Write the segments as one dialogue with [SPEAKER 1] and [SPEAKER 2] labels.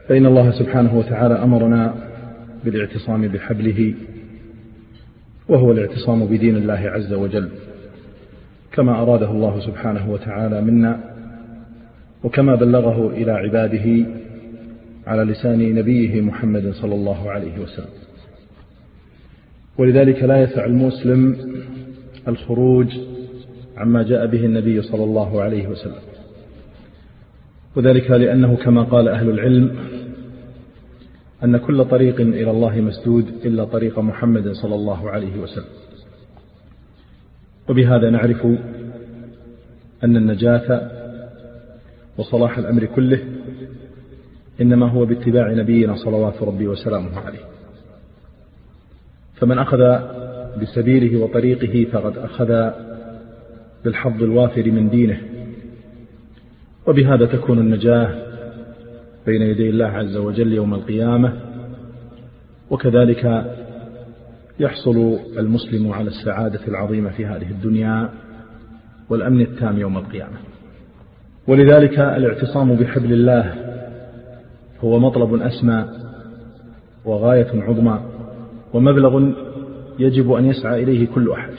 [SPEAKER 1] فإن الله سبحانه وتعالى أمرنا بالاعتصام بحبله، وهو الاعتصام بدين الله عز وجل كما أراده الله سبحانه وتعالى منا، وكما بلغه إلى عباده على لسان نبيه محمد صلى الله عليه وسلم. ولذلك لا يسع المسلم الخروج عما جاء به النبي صلى الله عليه وسلم، وذلك لأنه كما قال أهل العلم أن كل طريق إلى الله مسدود إلا طريق محمد صلى الله عليه وسلم. وبهذا نعرف أن النجاة وصلاح الأمر كله إنما هو باتباع نبينا صلوات ربي وسلامه عليه، فمن أخذ بسبيله وطريقه فقد أخذ بالحظ الوافر من دينه، وبهذا تكون النجاة بين يدي الله عز وجل يوم القيامة، وكذلك يحصل المسلم على السعادة العظيمة في هذه الدنيا والأمن التام يوم القيامة. ولذلك الاعتصام بحبل الله هو مطلب أسمى وغاية عظمى ومبلغ يجب أن يسعى إليه كل أحد،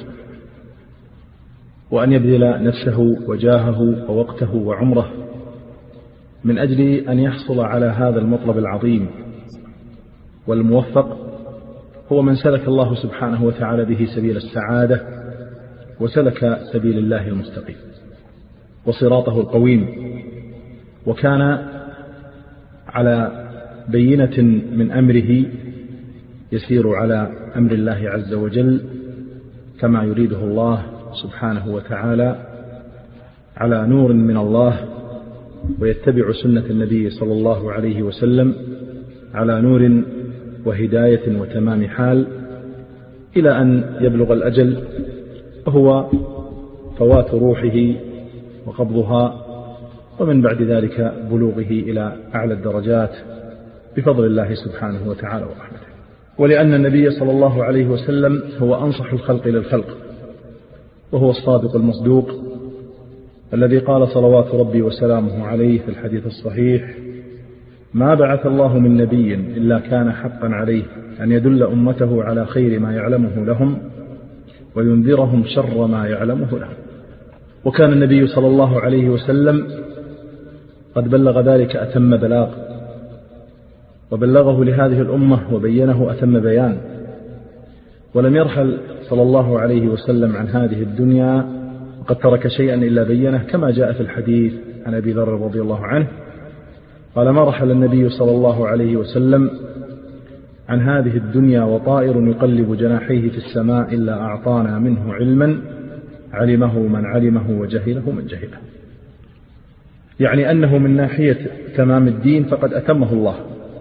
[SPEAKER 1] وأن يبذل نفسه وجاهه ووقته وعمره من أجل أن يحصل على هذا المطلب العظيم. والموفق هو من سلك الله سبحانه وتعالى به سبيل السعادة، وسلك سبيل الله المستقيم وصراطه القويم، وكان على بينة من أمره يسير على أمر الله عز وجل كما يريده الله سبحانه وتعالى، على نور من الله، ويتبع سنة النبي صلى الله عليه وسلم على نور وهداية وتمام حال، إلى أن يبلغ الأجل، وهو فوات روحه وقبضها، ومن بعد ذلك بلوغه إلى أعلى الدرجات بفضل الله سبحانه وتعالى ورحمته. ولأن النبي صلى الله عليه وسلم هو أنصح الخلق للخلق، وهو الصادق المصدوق الذي قال صلوات ربي وسلامه عليه في الحديث الصحيح: ما بعث الله من نبي إلا كان حقا عليه أن يدل أمته على خير ما يعلمه لهم وينذرهم شر ما يعلمه لهم. وكان النبي صلى الله عليه وسلم قد بلغ ذلك أتم بلاغ، وبلغه لهذه الأمة وبينه أتم بيان، ولم يرحل صلى الله عليه وسلم عن هذه الدنيا وقد ترك شيئا إلا بينه، كما جاء في الحديث عن أبي ذر رضي الله عنه قال: ما رحل النبي صلى الله عليه وسلم عن هذه الدنيا وطائر يقلب جناحيه في السماء إلا أعطانا منه علما علمه من علمه وجهله من جهله. يعني أنه من ناحية تمام الدين فقد أتمه الله،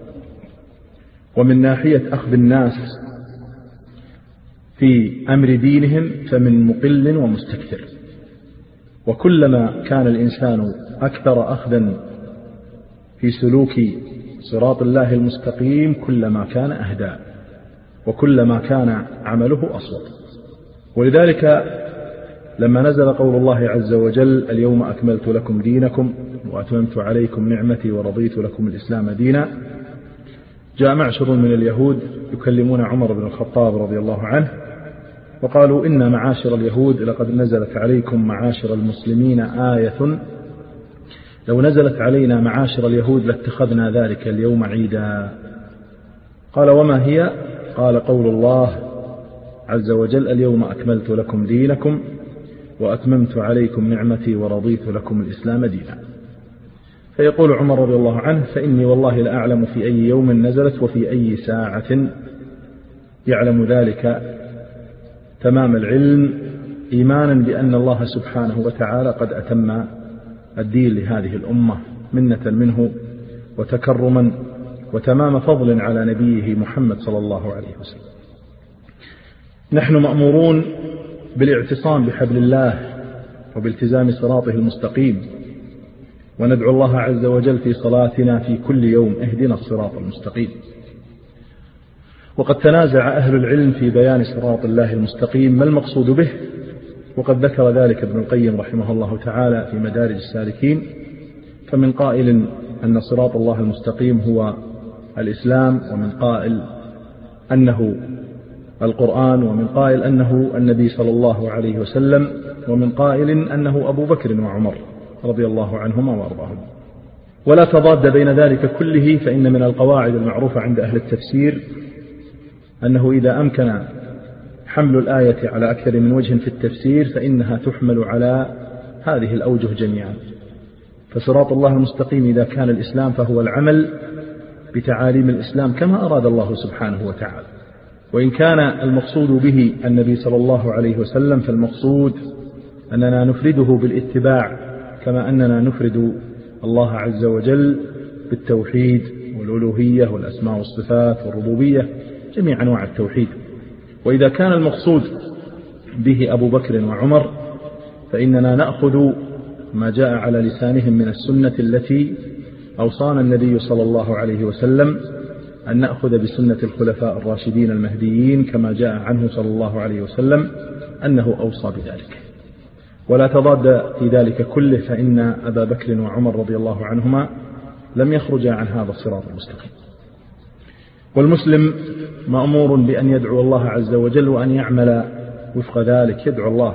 [SPEAKER 1] ومن ناحية أخذ الناس في أمر دينهم فمن مقل ومستكثر. وكلما كان الإنسان أكثر أخذا في سلوك صراط الله المستقيم كلما كان أهدى، وكلما كان عمله أصوب. ولذلك لما نزل قول الله عز وجل: اليوم أكملت لكم دينكم وأتممت عليكم نعمتي ورضيت لكم الإسلام دينا، جاء معشر من اليهود يكلمون عمر بن الخطاب رضي الله عنه وقالوا: إن معاشر اليهود لقد نزلت عليكم معاشر المسلمين آية، لو نزلت علينا معاشر اليهود لاتخذنا ذلك اليوم عيدا. قال: وما هي؟ قال: قول الله عز وجل: اليوم أكملت لكم دينكم وأتممت عليكم نعمتي ورضيت لكم الإسلام دينا. فيقول عمر رضي الله عنه: فإني والله لأعلم في أي يوم نزلت وفي أي ساعة، يعلم ذلك تمام العلم إيمانا بأن الله سبحانه وتعالى قد أتم الدين لهذه الأمة منة منه وتكرما وتمام فضل على نبيه محمد صلى الله عليه وسلم. نحن مأمورون بالاعتصام بحبل الله وبالتزام صراطه المستقيم، وندعو الله عز وجل في صلاتنا في كل يوم: اهدنا الصراط المستقيم. وقد تنازع أهل العلم في بيان صراط الله المستقيم ما المقصود به، وقد ذكر ذلك ابن القيم رحمه الله تعالى في مدارج السالكين، فمن قائل أن صراط الله المستقيم هو الإسلام، ومن قائل أنه القرآن، ومن قائل أنه النبي صلى الله عليه وسلم، ومن قائل أنه أبو بكر وعمر رضي الله عنهما وأرضاهم. ولا تضاد بين ذلك كله، فإن من القواعد المعروفة عند أهل التفسير أنه إذا أمكن حمل الآية على أكثر من وجه في التفسير فإنها تحمل على هذه الأوجه جميعا. فصراط الله المستقيم إذا كان الإسلام فهو العمل بتعاليم الإسلام كما أراد الله سبحانه وتعالى، وإن كان المقصود به النبي صلى الله عليه وسلم فالمقصود أننا نفرده بالاتباع كما أننا نفرد الله عز وجل بالتوحيد والألوهية والأسماء والصفات والربوبية، جميع أنواع التوحيد. وإذا كان المقصود به أبو بكر وعمر فإننا نأخذ ما جاء على لسانهم من السنة التي أوصانا النبي صلى الله عليه وسلم أن نأخذ بسنة الخلفاء الراشدين المهديين كما جاء عنه صلى الله عليه وسلم أنه أوصى بذلك. ولا تضاد في ذلك كله، فإن أبا بكر وعمر رضي الله عنهما لم يخرجا عن هذا الصراط المستقيم. والمسلم مأمور بأن يدعو الله عز وجل وأن يعمل وفق ذلك، يدعو الله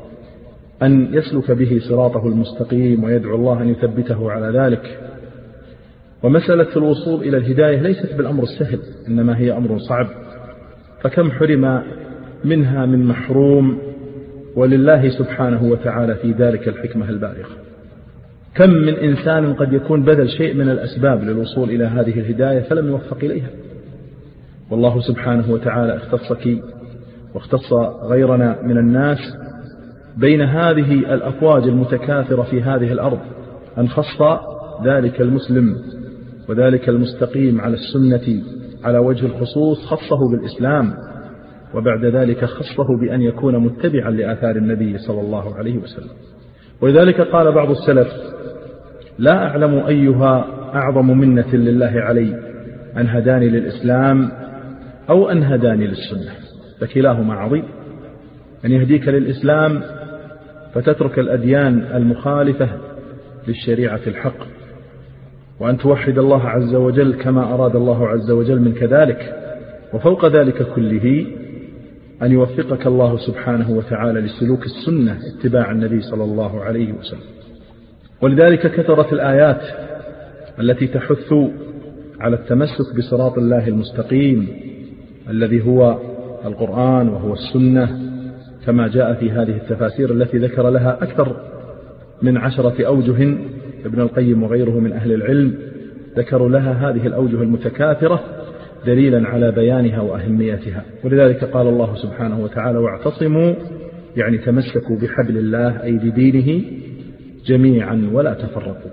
[SPEAKER 1] أن يسلك به صراطه المستقيم، ويدعو الله أن يثبته على ذلك. ومسألة الوصول إلى الهداية ليست بالأمر السهل، إنما هي أمر صعب، فكم حرم منها من محروم، ولله سبحانه وتعالى في ذلك الحكمة البالغة. كم من إنسان قد يكون بذل شيء من الأسباب للوصول إلى هذه الهداية فلم يوفق إليها، والله سبحانه وتعالى اختصك واختص غيرنا من الناس بين هذه الأفواج المتكاثرة في هذه الأرض، أن خص ذلك المسلم وذلك المستقيم على السنة على وجه الخصوص خصه بالإسلام، وبعد ذلك خصه بأن يكون متبعا لآثار النبي صلى الله عليه وسلم. ولذلك قال بعض السلف: لا أعلم أيها أعظم منة لله علي، أن هداني للإسلام أو أن هداني للسنة، فكلاهما عظيم. أن يهديك للإسلام فتترك الأديان المخالفة للشريعة الحق، وأن توحد الله عز وجل كما أراد الله عز وجل منك ذلك، وفوق ذلك كله أن يوفقك الله سبحانه وتعالى لسلوك السنة اتباع النبي صلى الله عليه وسلم. ولذلك كثرت الآيات التي تحث على التمسك بصراط الله المستقيم الذي هو القرآن وهو السنة، كما جاء في هذه التفاسير التي ذكر لها أكثر من 10 أوجه. ابن القيم وغيره من أهل العلم ذكروا لها هذه الأوجه المتكاثرة دليلا على بيانها وأهميتها. ولذلك قال الله سبحانه وتعالى: واعتصموا، يعني تمسكوا بحبل الله أي بدينه جميعا ولا تفرقوا.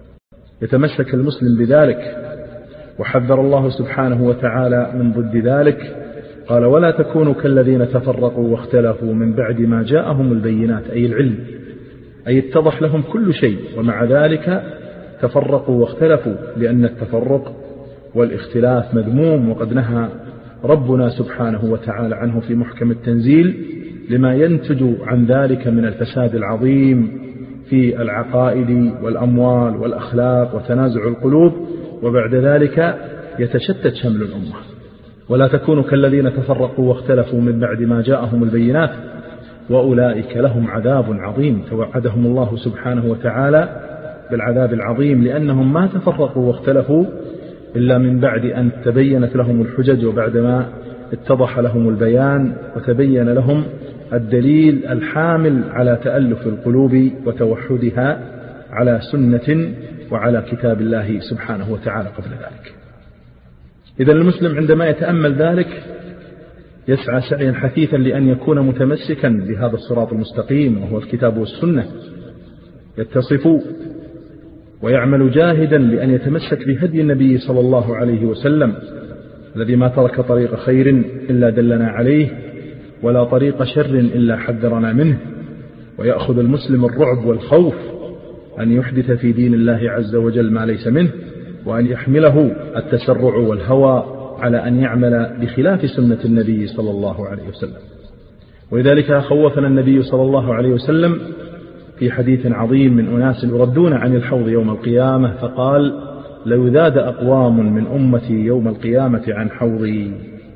[SPEAKER 1] يتمسك المسلم بذلك، وحذر الله سبحانه وتعالى من ضد ذلك، قال: ولا تكونوا كالذين تفرقوا واختلفوا من بعد ما جاءهم البينات، أي العلم، أي اتضح لهم كل شيء، ومع ذلك تفرقوا واختلفوا، لأن التفرق والاختلاف مذموم، وقد نهى ربنا سبحانه وتعالى عنه في محكم التنزيل لما ينتج عن ذلك من الفساد العظيم في العقائد والأموال والأخلاق وتنازع القلوب، وبعد ذلك يتشتت شمل الأمة. ولا تكونوا كالذين تفرقوا واختلفوا من بعد ما جاءهم البينات وأولئك لهم عذاب عظيم. توعدهم الله سبحانه وتعالى بالعذاب العظيم لأنهم ما تفرقوا واختلفوا إلا من بعد أن تبينت لهم الحجج، وبعدما اتضح لهم البيان وتبين لهم الدليل الحامل على تألف القلوب وتوحدها على سنة وعلى كتاب الله سبحانه وتعالى قبل ذلك. إذا المسلم عندما يتأمل ذلك يسعى سعيا حثيثا لأن يكون متمسكا بهذا الصراط المستقيم وهو الكتاب والسنة، يتصف ويعمل جاهدا لأن يتمسك بهدي النبي صلى الله عليه وسلم الذي ما ترك طريق خير إلا دلنا عليه، ولا طريق شر إلا حذرنا منه. ويأخذ المسلم الرعب والخوف أن يحدث في دين الله عز وجل ما ليس منه، وأن يحمله التسرع والهوى على أن يعمل بخلاف سنة النبي صلى الله عليه وسلم. ولذلك خوفنا النبي صلى الله عليه وسلم في حديث عظيم من أناس يردون عن الحوض يوم القيامة، فقال: ليذاد أقوام من أمتي يوم القيامة عن حوضي،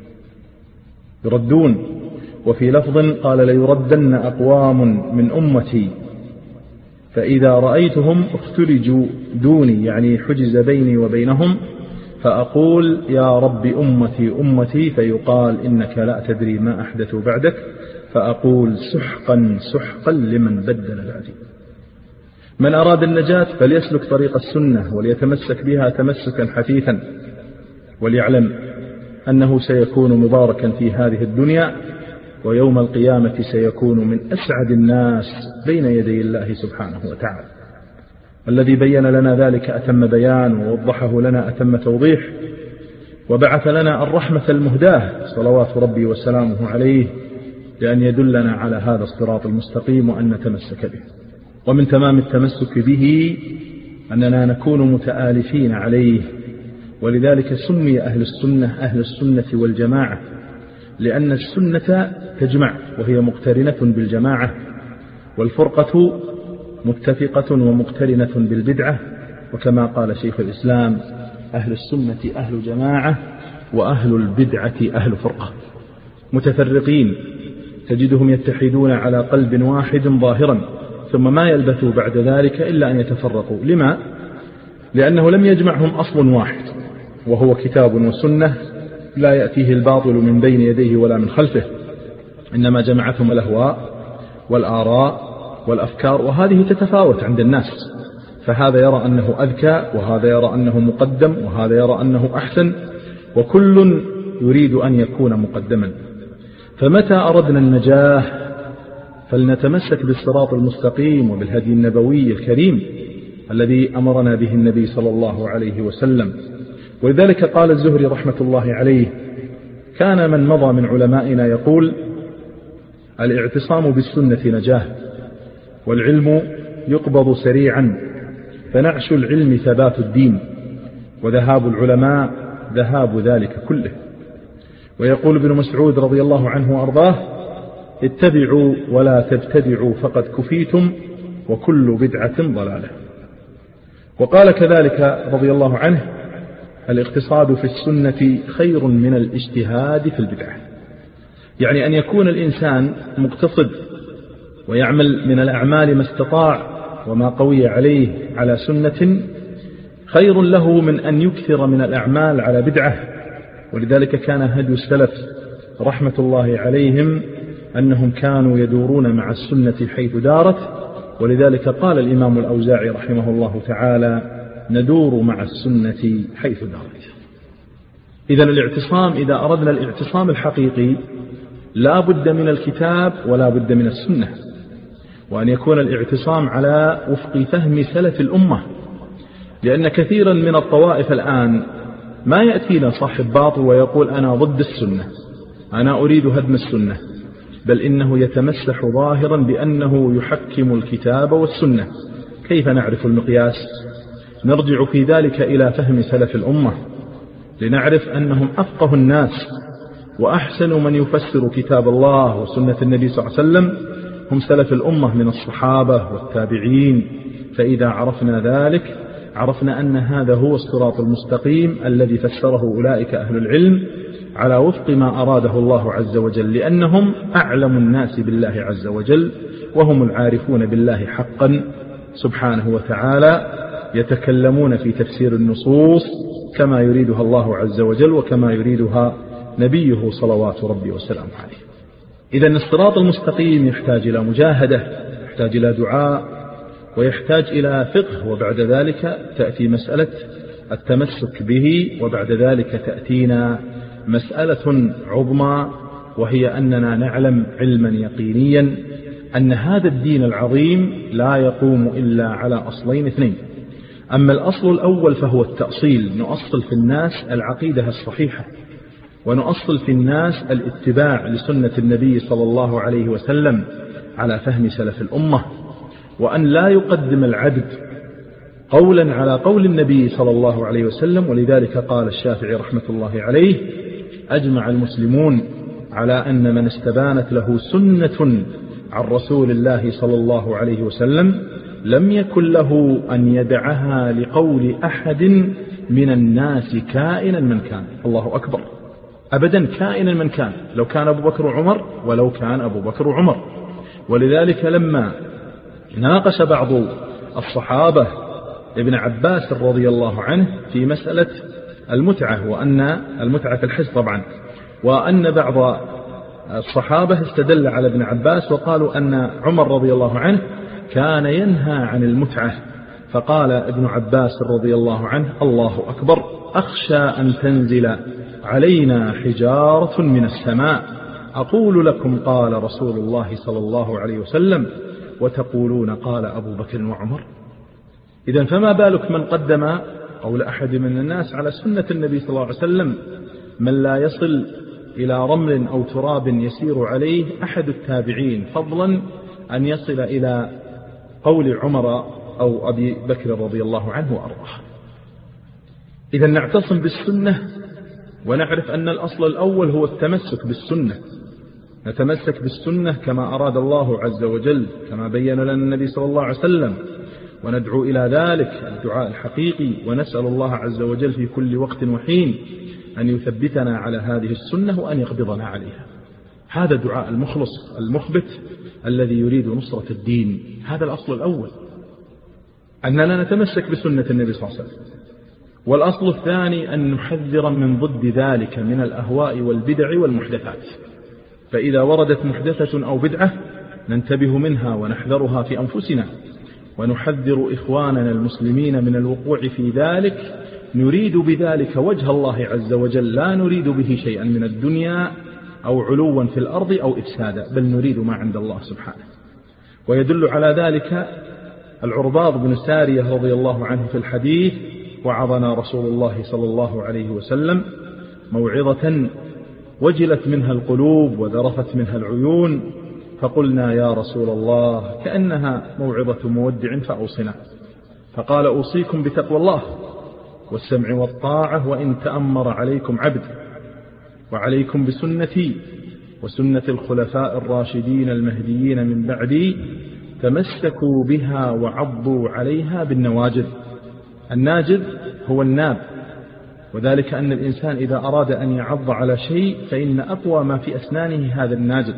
[SPEAKER 1] يردون. وفي لفظ قال ليردن أقوام من أمتي فإذا رأيتهم اختلجوا دوني، يعني حجز بيني وبينهم، فأقول يا رب أمتي أمتي، فيقال إنك لا تدري ما أحدثوا بعدك، فأقول سحقا سحقا لمن بدل بعدي. من أراد النجاة فليسلك طريق السنة وليتمسك بها تمسكا حثيثا، وليعلم أنه سيكون مباركا في هذه الدنيا، ويوم القيامة سيكون من أسعد الناس بين يدي الله سبحانه وتعالى. الذي بين لنا ذلك أتم بيان، ووضحه لنا أتم توضيح، وبعث لنا الرحمة المهداة صلوات ربي وسلامه عليه لأن يدلنا على هذا الصراط المستقيم وأن نتمسك به. ومن تمام التمسك به أننا نكون متآلفين عليه، ولذلك سمي أهل السنة والجماعة، لأن السنة تجمع وهي مقترنة بالجماعة، والفرقة متفقة ومقترنة بالبدعة. وكما قال شيخ الإسلام أهل السنة أهل جماعة وأهل البدعة أهل فرقة، متفرقين تجدهم يتحدون على قلب واحد ظاهرا، ثم ما يلبثوا بعد ذلك إلا أن يتفرقوا. لما؟ لأنه لم يجمعهم أصل واحد وهو كتاب وسنة لا يأتيه الباطل من بين يديه ولا من خلفه، إنما جمعتهم الأهواء والآراء والأفكار، وهذه تتفاوت عند الناس، فهذا يرى أنه أذكى، وهذا يرى أنه مقدم، وهذا يرى أنه أحسن، وكل يريد أن يكون مقدما. فمتى أردنا النجاة فلنتمسك بالصراط المستقيم وبالهدي النبوي الكريم الذي أمرنا به النبي صلى الله عليه وسلم. ولذلك قال الزهري رحمة الله عليه: كان من مضى من علمائنا يقول: الاعتصام بالسنة نجاة، والعلم يقبض سريعا، فنعش العلم ثبات الدين، وذهاب العلماء ذهاب ذلك كله. ويقول ابن مسعود رضي الله عنه وأرضاه: اتبعوا ولا تبتدعوا فقد كفيتم، وكل بدعة ضلالة. وقال كذلك رضي الله عنه: الاقتصاد في السنة خير من الاجتهاد في البدعة. يعني أن يكون الإنسان مقتصد ويعمل من الأعمال ما استطاع وما قوي عليه على سنة خير له من أن يكثر من الأعمال على بدعة. ولذلك كان هدي السلف رحمة الله عليهم أنهم كانوا يدورون مع السنة حيث دارت. ولذلك قال الإمام الأوزاعي رحمه الله تعالى: ندور مع السنة حيث دارت. إذن الاعتصام، إذا أردنا الاعتصام الحقيقي لا بد من الكتاب ولا بد من السنة، وأن يكون الاعتصام على وفق فهم سلف الأمة. لأن كثيرا من الطوائف الآن ما يأتينا صاحب باطل ويقول أنا ضد السنة، أنا أريد هدم السنة، بل إنه يتمسح ظاهرا بأنه يحكم الكتاب والسنة. كيف نعرف المقياس؟ نرجع في ذلك إلى فهم سلف الأمة لنعرف أنهم أفقه الناس وأحسن من يفسر كتاب الله وسنة النبي صلى الله عليه وسلم هم سلف الأمة من الصحابة والتابعين. فإذا عرفنا ذلك عرفنا أن هذا هو الصراط المستقيم الذي فسره أولئك أهل العلم على وفق ما أراده الله عز وجل، لأنهم أعلم الناس بالله عز وجل وهم العارفون بالله حقا سبحانه وتعالى، يتكلمون في تفسير النصوص كما يريدها الله عز وجل وكما يريدها نبيه صلوات ربي وسلامه عليه. إذن الصراط المستقيم يحتاج إلى مجاهدة، يحتاج إلى دعاء، ويحتاج إلى فقه، وبعد ذلك تأتي مسألة التمسك به، وبعد ذلك تأتينا مسألة عظمى وهي أننا نعلم علما يقينيا أن هذا الدين العظيم لا يقوم إلا على أصلين اثنين. أما الأصل الأول فهو التأصيل، نؤصل في الناس العقيدة الصحيحة، ونؤصل في الناس الاتباع لسنة النبي صلى الله عليه وسلم على فهم سلف الأمة، وأن لا يقدم العبد قولا على قول النبي صلى الله عليه وسلم. ولذلك قال الشافعي رحمة الله عليه: أجمع المسلمون على أن من استبانت له سنة عن رسول الله صلى الله عليه وسلم لم يكن له أن يدعها لقول أحد من الناس كائنا من كان. الله أكبر، أبدا كائنا من كان، لو كان أبو بكر وعمر ولو كان أبو بكر وعمر. ولذلك لما ناقش بعض الصحابة ابن عباس رضي الله عنه في مسألة المتعة، وأن المتعة في الحج طبعا، وأن بعض الصحابة استدل على ابن عباس وقالوا أن عمر رضي الله عنه كان ينهى عن المتعة، فقال ابن عباس رضي الله عنه: الله أكبر، أخشى أن تنزل علينا حجارة من السماء أقول لكم قال رسول الله صلى الله عليه وسلم وتقولون قال أبو بكر وعمر. إذن فما بالك من قدم قول أحد من الناس على سنة النبي صلى الله عليه وسلم، من لا يصل إلى رمل أو تراب يسير عليه أحد التابعين، فضلا أن يصل إلى قول عمر أو أبي بكر رضي الله عنه وأرضاه. إذن نعتصم بالسنة ونعرف أن الأصل الأول هو التمسك بالسنة، نتمسك بالسنة كما أراد الله عز وجل، كما بين لنا النبي صلى الله عليه وسلم، وندعو إلى ذلك الدعاء الحقيقي، ونسأل الله عز وجل في كل وقت وحين أن يثبتنا على هذه السنة وأن يقبضنا عليها. هذا دعاء المخلص المخبت الذي يريد نصرة الدين. هذا الأصل الأول، أننا نتمسك بسنة النبي صلى الله عليه وسلم. والأصل الثاني أن نحذر من ضد ذلك من الأهواء والبدع والمحدثات، فإذا وردت محدثة أو بدعة ننتبه منها ونحذرها في أنفسنا، ونحذر إخواننا المسلمين من الوقوع في ذلك، نريد بذلك وجه الله عز وجل، لا نريد به شيئا من الدنيا أو علوا في الأرض أو إفسادا، بل نريد ما عند الله سبحانه. ويدل على ذلك العرباض بن سارية رضي الله عنه في الحديث: وعظنا رسول الله صلى الله عليه وسلم موعظة وجلت منها القلوب وذرفت منها العيون، فقلنا يا رسول الله كأنها موعظة مودع فأوصنا، فقال: أوصيكم بتقوى الله والسمع والطاعة وإن تأمر عليكم عبد، وعليكم بسنتي وسنة الخلفاء الراشدين المهديين من بعدي، تمسكوا بها وعضوا عليها بالنواجذ. الناجذ هو الناب، وذلك أن الإنسان إذا أراد أن يعض على شيء فإن أقوى ما في أسنانه هذا الناجذ،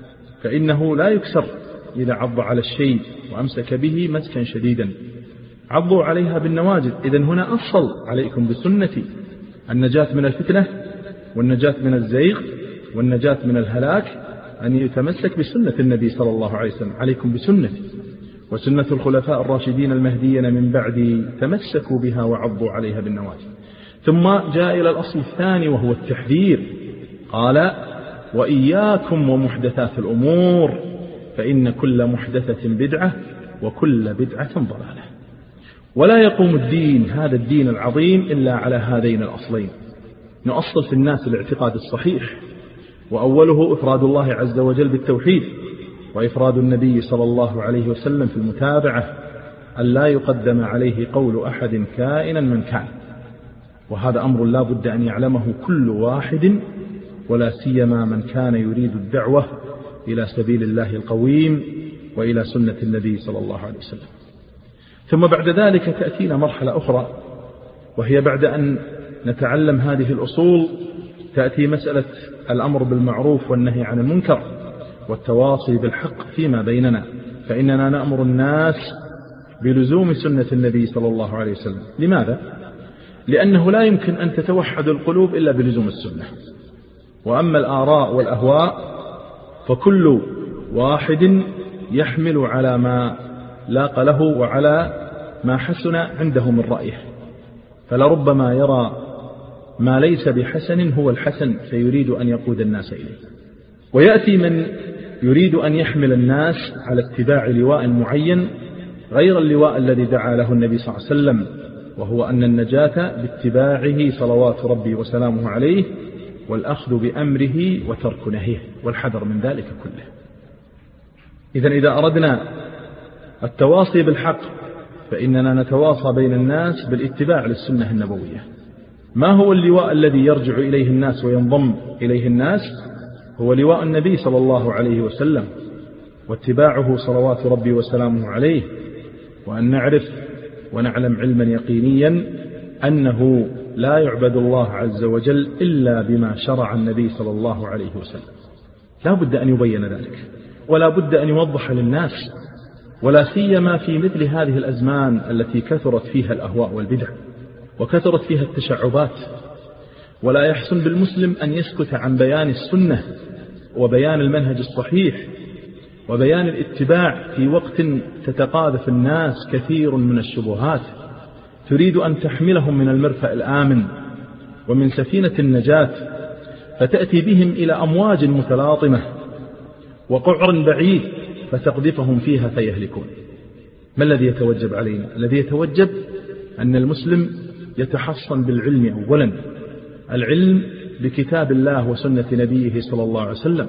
[SPEAKER 1] فإنه لا يكسر إذا عض على الشيء وأمسك به مسكا شديدا. عضوا عليها بالنواجذ. إذن هنا أصل عليكم بسنتي، النجاة من الفتنة والنجاة من الزيغ والنجاة من الهلاك أن يتمسك بسنة النبي صلى الله عليه وسلم. عليكم بسنتي وسنة الخلفاء الراشدين المهديين من بعدي، تمسكوا بها وعضوا عليها بالنواجذ. ثم جاء إلى الأصل الثاني وهو التحذير، قال: وإياكم ومحدثات الأمور فإن كل محدثة بدعة وكل بدعة ضلالة. ولا يقوم الدين، هذا الدين العظيم، إلا على هذين الأصلين. نؤصل في الناس الاعتقاد الصحيح، وأوله إفراد الله عز وجل بالتوحيد، وإفراد النبي صلى الله عليه وسلم في المتابعة، أن لا يقدم عليه قول أحد كائنا من كان. وهذا أمر لا بد أن يعلمه كل واحد، ولا سيما من كان يريد الدعوة إلى سبيل الله القويم وإلى سنة النبي صلى الله عليه وسلم. ثم بعد ذلك تأتينا مرحلة أخرى، وهي بعد أن نتعلم هذه الأصول تأتي مسألة الأمر بالمعروف والنهي عن المنكر والتواصي بالحق فيما بيننا. فإننا نأمر الناس بلزوم سنة النبي صلى الله عليه وسلم. لماذا؟ لأنه لا يمكن أن تتوحد القلوب إلا بلزوم السنة. وأما الآراء والأهواء فكل واحد يحمل على ما لاق له وعلى ما حسن عنده من رأيه، فلربما يرى ما ليس بحسن هو الحسن فيريد أن يقود الناس إليه. ويأتي من يريد أن يحمل الناس على اتباع لواء معين غير اللواء الذي دعا له النبي صلى الله عليه وسلم، وهو أن النجاة باتباعه صلوات ربي وسلامه عليه، والأخذ بأمره وترك نهيه، والحذر من ذلك كله. إذن إذا أردنا التواصي بالحق فإننا نتواصى بين الناس بالاتباع للسنة النبوية. ما هو اللواء الذي يرجع إليه الناس وينضم إليه الناس؟ هو لواء النبي صلى الله عليه وسلم واتباعه صلوات ربي وسلامه عليه، وأن نعرف ونعلم علما يقينيا أنه لا يعبد الله عز وجل إلا بما شرع النبي صلى الله عليه وسلم. لا بد أن يبين ذلك، ولا بد أن يوضح للناس، ولا سيما في مثل هذه الأزمان التي كثرت فيها الأهواء والبدع وكثرت فيها التشعبات. ولا يحسن بالمسلم أن يسكت عن بيان السنة وبيان المنهج الصحيح وبيان الاتباع في وقت تتقاذف الناس كثير من الشبهات تريد أن تحملهم من المرفأ الآمن ومن سفينة النجاة، فتأتي بهم إلى أمواج متلاطمة وقعر بعيد فتقذفهم فيها فيهلكون. ما الذي يتوجب علينا؟ الذي يتوجب أن المسلم يتحصن بالعلم أولا، العلم بكتاب الله وسنة نبيه صلى الله عليه وسلم،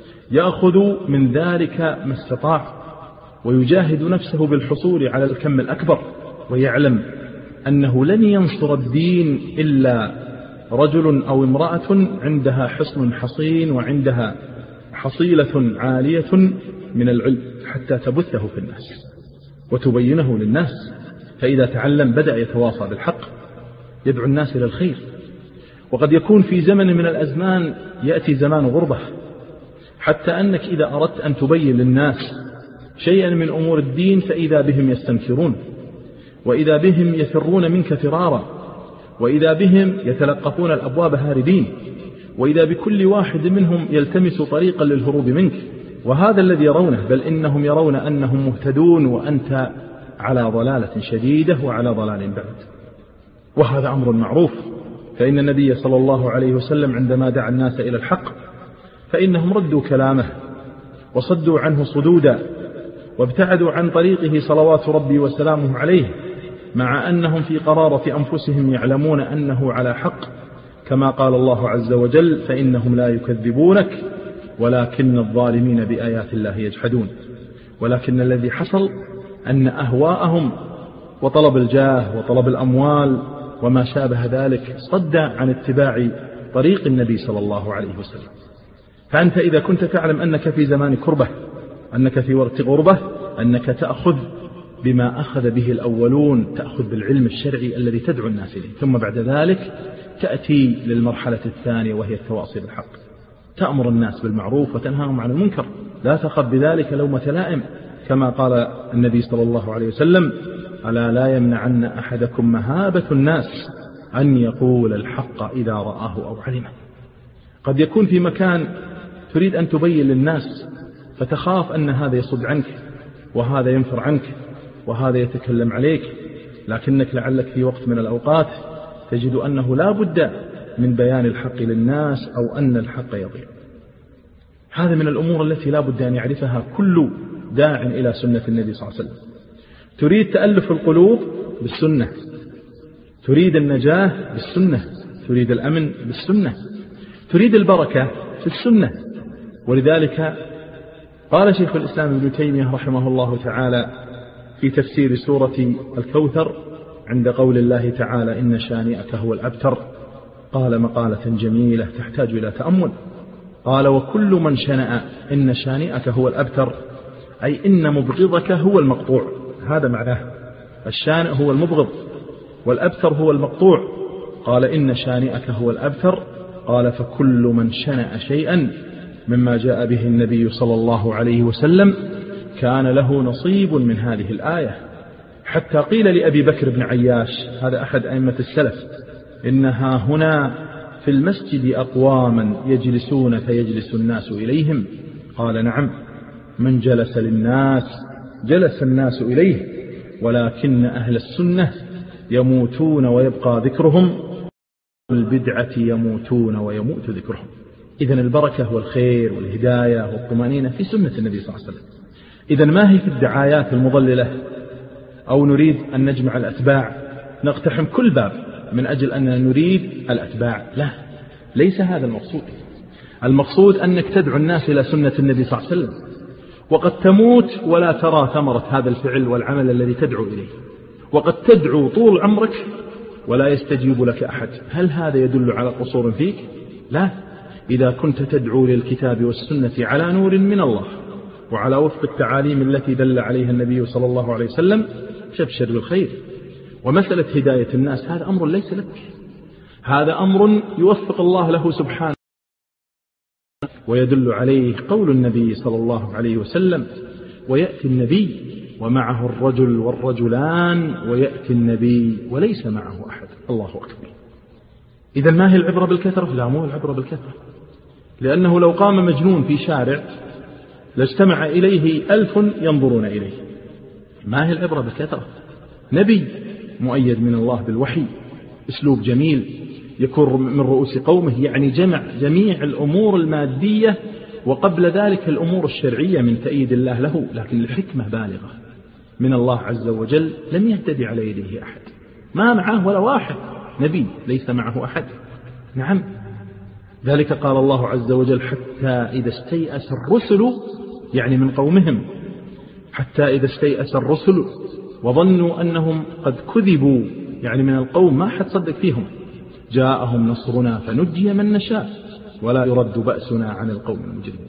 [SPEAKER 1] يأخذ من ذلك ما استطاع ويجاهد نفسه بالحصول على الكم الأكبر، ويعلم أنه لن ينصر الدين إلا رجل أو امرأة عندها حصن حصين وعندها حصيلة عالية من العلم حتى تبثه في الناس وتبينه للناس. فإذا تعلم بدأ يتواصى بالحق، يدعو الناس إلى الخير. وقد يكون في زمن من الأزمان يأتي زمان غربة، حتى أنك إذا أردت أن تبين للناس شيئا من أمور الدين فإذا بهم يستنكرون، وإذا بهم يفرون منك فرارا، وإذا بهم يتلقفون الأبواب هاربين، وإذا بكل واحد منهم يلتمس طريقا للهروب منك. وهذا الذي يرونه، بل إنهم يرون أنهم مهتدون وأنت على ضلالة شديدة وعلى ضلال بعيد. وهذا أمر معروف، فإن النبي صلى الله عليه وسلم عندما دعا الناس إلى الحق فإنهم ردوا كلامه وصدوا عنه صدودا وابتعدوا عن طريقه صلوات ربي وسلامه عليه، مع أنهم في قرارة أنفسهم يعلمون أنه على حق، كما قال الله عز وجل: فإنهم لا يكذبونك ولكن الظالمين بآيات الله يجحدون. ولكن الذي حصل أن أهواءهم وطلب الجاه وطلب الأموال وما شابه ذلك صد عن اتباع طريق النبي صلى الله عليه وسلم. فأنت إذا كنت تعلم أنك في زمان كربة، أنك في وقت غربة، أنك تأخذ بما أخذ به الأولون، تأخذ بالعلم الشرعي الذي تدعو الناس إليه، ثم بعد ذلك تأتي للمرحلة الثانية وهي التواصي بالحق، تأمر الناس بالمعروف وتنهاهم عن المنكر، لا تخف بذلك لومة لائم، كما قال النبي صلى الله عليه وسلم: ألا لا يمنعن أحدكم مهابة الناس أن يقول الحق إذا رآه أو علمه. قد يكون في مكان تريد أن تبين للناس فتخاف أن هذا يصد عنك وهذا ينفر عنك وهذا يتكلم عليك، لكنك لعلك في وقت من الأوقات تجد أنه لا بد من بيان الحق للناس أو أن الحق يضيع. هذا من الأمور التي لا بد أن يعرفها كل داع إلى سنة النبي صلى الله عليه وسلم. تريد تألف القلوب بالسنة، تريد النجاة بالسنة، تريد الأمن بالسنة، تريد البركة في السنة. ولذلك قال شيخ الإسلام ابن تيمية رحمه الله تعالى في تفسير سورة الكوثر عند قول الله تعالى: إن شانئك هو الأبتر، قال مقالة جميلة تحتاج إلى تأمل. قال: وكل من شنأ إن شانئك هو الأبتر، أي إن مبغضك هو المقطوع. هذا معناه، الشانئ هو المبغض والأبتر هو المقطوع. قال: إن شانئك هو الأبتر. قال: فكل من شنأ شيئا مما جاء به النبي صلى الله عليه وسلم كان له نصيب من هذه الآية. حتى قيل لأبي بكر بن عياش، هذا أحد أئمة السلف: إنها هنا في المسجد أقواما يجلسون فيجلس الناس إليهم. قال: نعم، من جلس للناس جلس الناس إليه، ولكن أهل السنة يموتون ويبقى ذكرهم، البدعة يموتون ويموت ذكرهم. إذن البركة والخير والهداية والطمأنينة في سنة النبي صلى الله عليه وسلم. إذن ما هي في الدعايات المضللة أو نريد أن نجمع الأتباع، نقتحم كل باب من أجل أننا نريد الأتباع. لا، ليس هذا المقصود. المقصود أنك تدعو الناس إلى سنة النبي صلى الله عليه وسلم، وقد تموت ولا ترى ثمرة هذا الفعل والعمل الذي تدعو إليه، وقد تدعو طول عمرك ولا يستجيب لك أحد. هل هذا يدل على قصور فيك؟ لا. إذا كنت تدعو للكتاب والسنة على نور من الله وعلى وفق التعاليم التي دل عليها النبي صلى الله عليه وسلم، فابشر بالخير ومسألة هداية الناس هذا أمر ليس لك، هذا أمر يوفق الله له سبحانه، ويدل عليه قول النبي صلى الله عليه وسلم: ويأتي النبي ومعه الرجل والرجلان ويأتي النبي وليس معه أحد. الله أكبر. إذا ما هي العبرة بالكثرة؟ لا، مو العبرة بالكثرة، لأنه لو قام مجنون في شارع لاجتمع إليه 1000 ينظرون إليه. ما هي العبرة بالكثرة؟ نبي مؤيد من الله بالوحي، أسلوب جميل، يكون من رؤوس قومه، يعني جمع جميع الأمور المادية وقبل ذلك الأمور الشرعية من تأييد الله له، لكن الحكمة بالغة من الله عز وجل، لم يهتدي على يده أحد، ما معه ولا واحد، نبي ليس معه أحد. نعم، ذلك قال الله عز وجل: حتى إذا استيأس الرسل، يعني من قومهم، حتى إذا استيأس الرسل وظنوا أنهم قد كذبوا، يعني من القوم ما حد صدق فيهم، جاءهم نصرنا فنجي من نشاء ولا يرد بأسنا عن القوم المجرمين.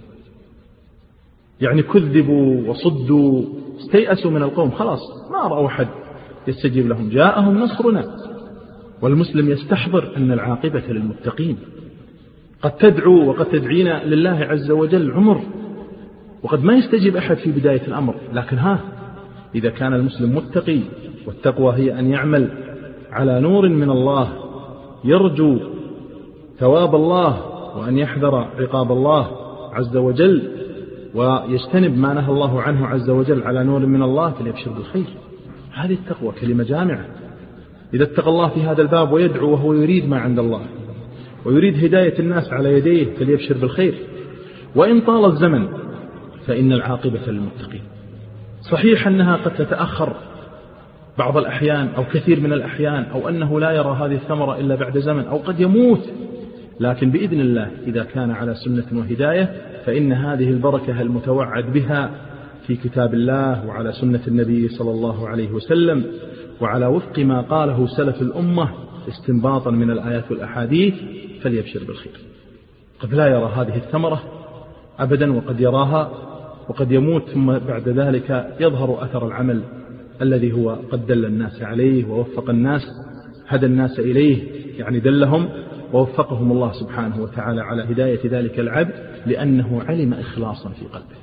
[SPEAKER 1] يعني كذبوا وصدوا، استيأسوا من القوم، خلاص ما رأوا أحد يستجيب لهم، جاءهم نصرنا. والمسلم يستحضر أن العاقبة للمتقين. قد تدعو وقد تدعينا لله عز وجل عمر، وقد ما يستجيب أحد في بداية الأمر، لكن إذا كان المسلم متقي، والتقوى هي أن يعمل على نور من الله، يرجو ثواب الله وأن يحذر عقاب الله عز وجل، ويجتنب ما نهى الله عنه عز وجل على نور من الله، فليبشر بالخير. هذه التقوى كلمة جامعة. إذا اتقى الله في هذا الباب ويدعو وهو يريد ما عند الله ويريد هداية الناس على يديه، فليبشر بالخير. وإن طال الزمن فإن العاقبة للمتقين. صحيح أنها قد تتأخر بعض الأحيان أو كثير من الأحيان، أو أنه لا يرى هذه الثمرة إلا بعد زمن، أو قد يموت، لكن بإذن الله إذا كان على سنة وهداية فإن هذه البركة المتوعد بها في كتاب الله وعلى سنة النبي صلى الله عليه وسلم وعلى وفق ما قاله سلف الأمة استنباطا من الآيات والأحاديث، فليبشر بالخير. قد لا يرى هذه الثمرة أبدا، وقد يراها وقد يموت، ثم بعد ذلك يظهر أثر العمل الذي هو قد دل الناس عليه ووفق الناس، هدى الناس إليه، يعني دلهم ووفقهم الله سبحانه وتعالى على هداية ذلك العبد، لأنه علم إخلاصا في قلبه.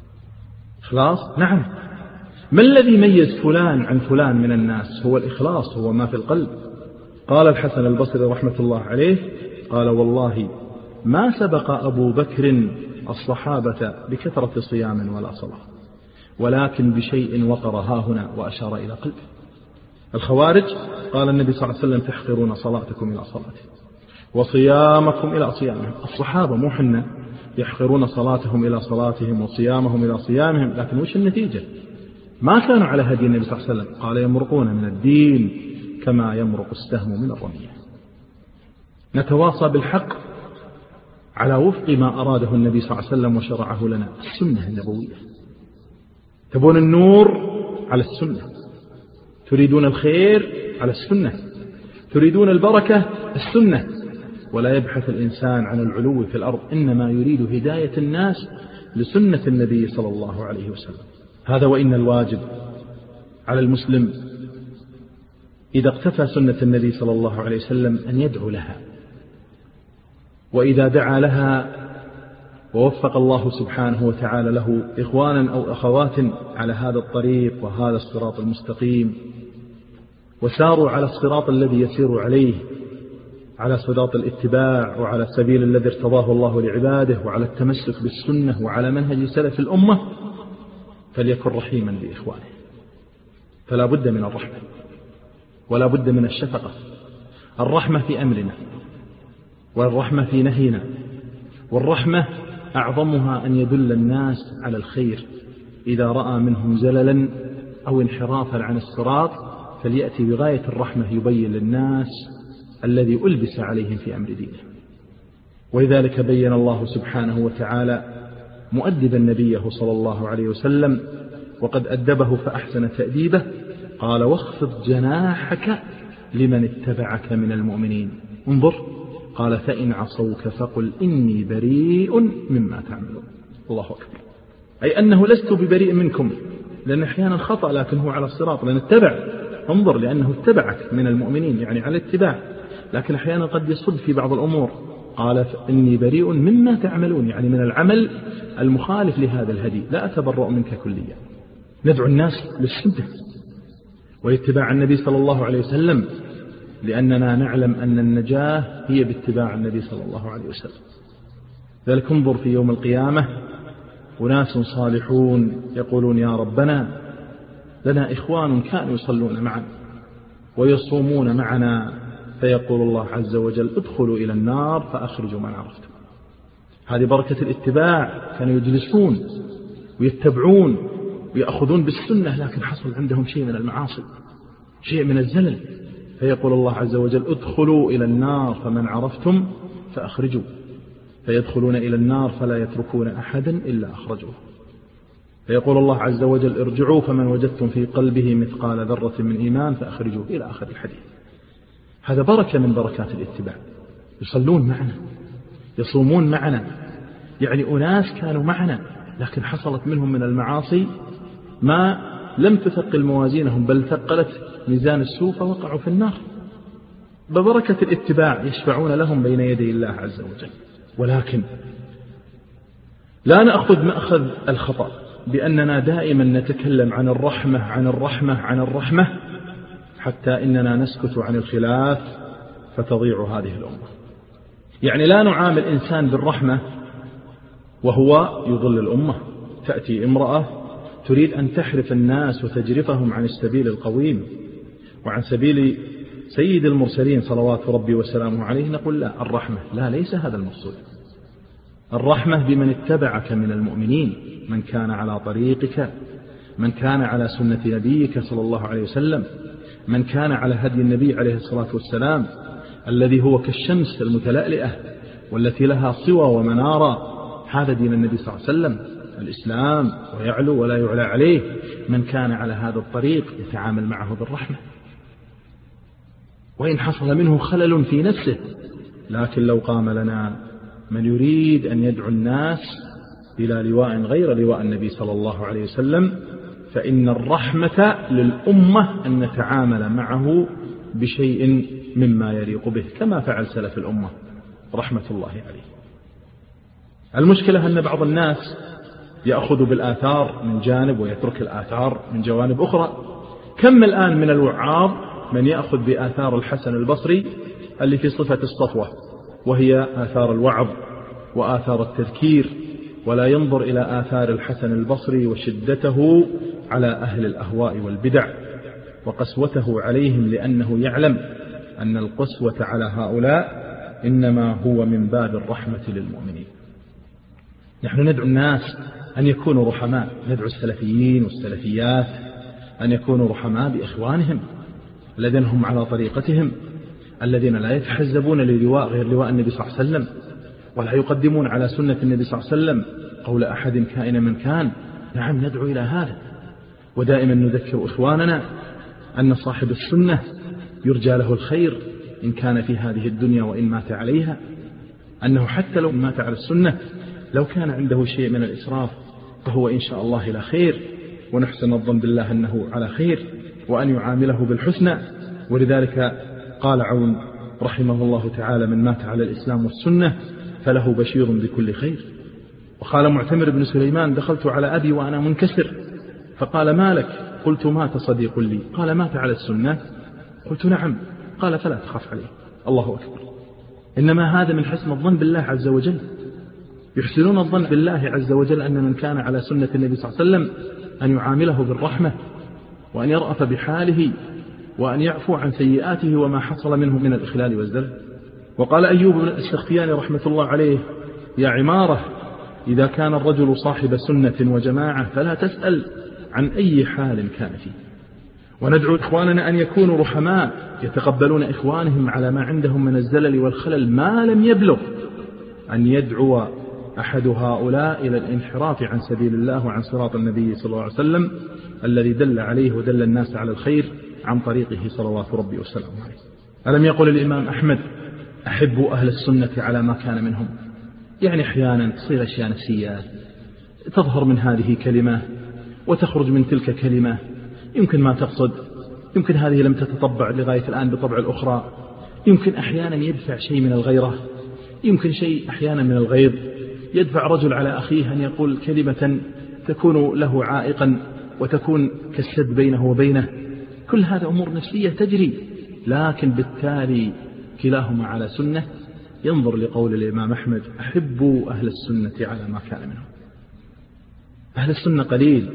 [SPEAKER 1] إخلاص، نعم. ما الذي ميز فلان عن فلان من الناس؟ هو الإخلاص، هو ما في القلب. قال الحسن البصري رحمة الله عليه، قال: والله ما سبق أبو بكر الصحابة بكثرة صيام ولا صلاة، ولكن بشيء وقر هنا، وأشار إلى قلبه. الخوارج قال النبي صلى الله عليه وسلم: تحقرون صلاتكم إلى صلاتهم وصيامكم إلى صيامهم. الصحابة مو حنا يحقرون صلاتهم إلى صلاتهم وصيامهم إلى صيامهم، لكن وش النتيجة؟ ما كانوا على هدي النبي صلى الله عليه وسلم. قال: يمرقون من الدين كما يمرق السهم من الرمية. نتواصى بالحق على وفق ما أراده النبي صلى الله عليه وسلم وشرعه لنا، السنة النبوية. تبون النور؟ على السنة. تريدون الخير؟ على السنة. تريدون البركة؟ السنة. ولا يبحث الإنسان عن العلو في الأرض، إنما يريد هداية الناس لسنة النبي صلى الله عليه وسلم. هذا وإن الواجب على المسلم إذا اقتفى سنة النبي صلى الله عليه وسلم أن يدعو لها، وإذا دعا لها ووفق الله سبحانه وتعالى له إخوانا أو أخوات على هذا الطريق وهذا الصراط المستقيم، وساروا على الصراط الذي يسير عليه، على صراط الاتباع وعلى السبيل الذي ارتضاه الله لعباده، وعلى التمسك بالسنة وعلى منهج سلف الأمة، فليكن رحيما بإخوانه. فلا بد من الرحمة ولا بد من الشفقة. الرحمة في أمرنا، والرحمة في نهينا، والرحمة أعظمها أن يدل الناس على الخير. إذا رأى منهم زللا أو انحرافا عن الصراط فليأتي بغاية الرحمة يبين للناس الذي ألبس عليهم في أمر دينه. ولذلك بين الله سبحانه وتعالى مؤدبا نبيه صلى الله عليه وسلم، وقد أدبه فأحسن تأديبه، قال: واخفض جناحك لمن اتبعك من المؤمنين. انظر، قال: فإن عصوك فقل إني بريء مما تعملون. الله أكبر. أي أنه لست ببريء منكم، لأن أحيانا خطأ لكن هو على الصراط، لنتبع انظر، لأنه اتبعك من المؤمنين يعني على اتباع، لكن أحيانا قد يصد في بعض الأمور. قال إني بريء مما تعملون، يعني من العمل المخالف لهذا الهدي، لا أتبرأ منك كليا. ندعو الناس للسنة واتباع النبي صلى الله عليه وسلم، لأننا نعلم أن النجاة هي باتباع النبي صلى الله عليه وسلم. ذلك انظر في يوم القيامة أناس صالحون يقولون يا ربنا لنا إخوان كانوا يصلون معنا ويصومون معنا، فيقول الله عز وجل ادخلوا إلى النار فأخرجوا من عرفتم. هذه بركة الاتباع، كانوا يجلسون ويتبعون ويأخذون بالسنة، لكن حصل عندهم شيء من المعاصي، شيء من الزلل، فيقول الله عز وجل ادخلوا إلى النار فمن عرفتم فأخرجوا، فيدخلون إلى النار فلا يتركون أحدا إلا أخرجوه، فيقول الله عز وجل ارجعوا فمن وجدتم في قلبه مثقال ذرة من إيمان فأخرجوه، إلى آخر الحديث. هذا بركة من بركات الاتباع، يصلون معنا، يصومون معنا، يعني أناس كانوا معنا لكن حصلت منهم من المعاصي ما لم تثقل موازينهم، بل ثقلت ميزان السوء فوقعوا في النار. ببركة الاتباع يشفعون لهم بين يدي الله عز وجل. ولكن لا نأخذ مأخذ الخطأ بأننا دائما نتكلم عن الرحمة عن الرحمة عن الرحمة، حتى إننا نسكت عن الخلاف فتضيع هذه الأمة. يعني لا نعامل إنسان بالرحمة وهو يضل الأمة. تأتي امرأة تريد أن تحرف الناس وتجرفهم عن السبيل القويم وعن سبيل سيد المرسلين صلوات ربي وسلامه عليه، نقول لا، الرحمة لا، ليس هذا المقصود. الرحمة بمن اتبعك من المؤمنين، من كان على طريقك، من كان على سنة نبيك صلى الله عليه وسلم، من كان على هدي النبي عليه الصلاة والسلام الذي هو كالشمس المتلألئة والتي لها صوى ومنارة. هذا دين النبي صلى الله عليه وسلم، الإسلام، ويعلو ولا يعلى عليه. من كان على هذا الطريق يتعامل معه بالرحمة، وإن حصل منه خلل في نفسه. لكن لو قام لنا من يريد أن يدعو الناس إلى لواء غير لواء النبي صلى الله عليه وسلم، فإن الرحمة للأمة أن نتعامل معه بشيء مما يليق به، كما فعل سلف الأمة رحمة الله عليه. المشكلة أن بعض الناس يأخذ بالآثار من جانب ويترك الآثار من جوانب أخرى. كم الآن من الوعاظ من يأخذ بآثار الحسن البصري اللي في صفة الصفوة، وهي آثار الوعظ وآثار التذكير، ولا ينظر إلى آثار الحسن البصري وشدته على أهل الأهواء والبدع وقسوته عليهم، لأنه يعلم أن القسوة على هؤلاء إنما هو من باب الرحمة للمؤمنين. نحن ندعو الناس أن يكونوا رحماء، ندعو السلفيين والسلفيات أن يكونوا رحماء بإخوانهم الذين هم على طريقتهم، الذين لا يتحزبون للواء غير لواء النبي صلى الله عليه وسلم، ولا يقدمون على سنة النبي صلى الله عليه وسلم قول أحد كائن من كان. نعم، ندعو إلى هذا، ودائما نذكر إخواننا أن صاحب السنة يرجى له الخير إن كان في هذه الدنيا وإن مات عليها، أنه حتى لو مات على السنة لو كان عنده شيء من الإسراف فهو إن شاء الله إلى خير، ونحسن الظن بالله أنه على خير، وأن يعامله بالحسنى. ولذلك قال عون رحمه الله تعالى من مات على الإسلام والسنة فله بشير بكل خير. وقال معتمر بن سليمان دخلت على أبي وأنا منكسر فقال ما لك؟ قلت مات صديق لي. قال مات على السنة؟ قلت نعم. قال فلا تخاف عليه. الله أكبر. إنما هذا من حسن الظن بالله عز وجل، يحسنون الظن بالله عز وجل أن من كان على سنة النبي صلى الله عليه وسلم أن يعامله بالرحمة، وأن يرأف بحاله، وأن يعفو عن سيئاته وما حصل منه من الإخلال والزلل. وقال أيوب السختياني رحمة الله عليه يا عمارة إذا كان الرجل صاحب سنة وجماعة فلا تسأل عن أي حال كان فيه. وندعو إخواننا أن يكونوا رحماء يتقبلون إخوانهم على ما عندهم من الزلل والخلل ما لم يبلغ أن يدعو أحد هؤلاء إلى الانحراف عن سبيل الله وعن صراط النبي صلى الله عليه وسلم الذي دل عليه ودل الناس على الخير عن طريقه صلوات ربي وسلامه عليه. ألم يقل الإمام أحمد أحبوا أهل السنة على ما كان منهم؟ يعني أحيانا تصير أشياء نفسيات، تظهر من هذه كلمة وتخرج من تلك كلمة، يمكن ما تقصد يمكن هذه لم تتطبع لغاية الآن بطبع الأخرى، يمكن أحيانا يدفع شيء من الغيرة، يمكن شيء أحيانا من الغيظ، يدفع رجل على أخيه أن يقول كلمة تكون له عائقا وتكون كالسد بينه وبينه. كل هذا أمور نفسية تجري، لكن بالتالي كلاهما على سنة. ينظر لقول الإمام أحمد: أحبوا أهل السنة على ما كان منهم. أهل السنة قليل،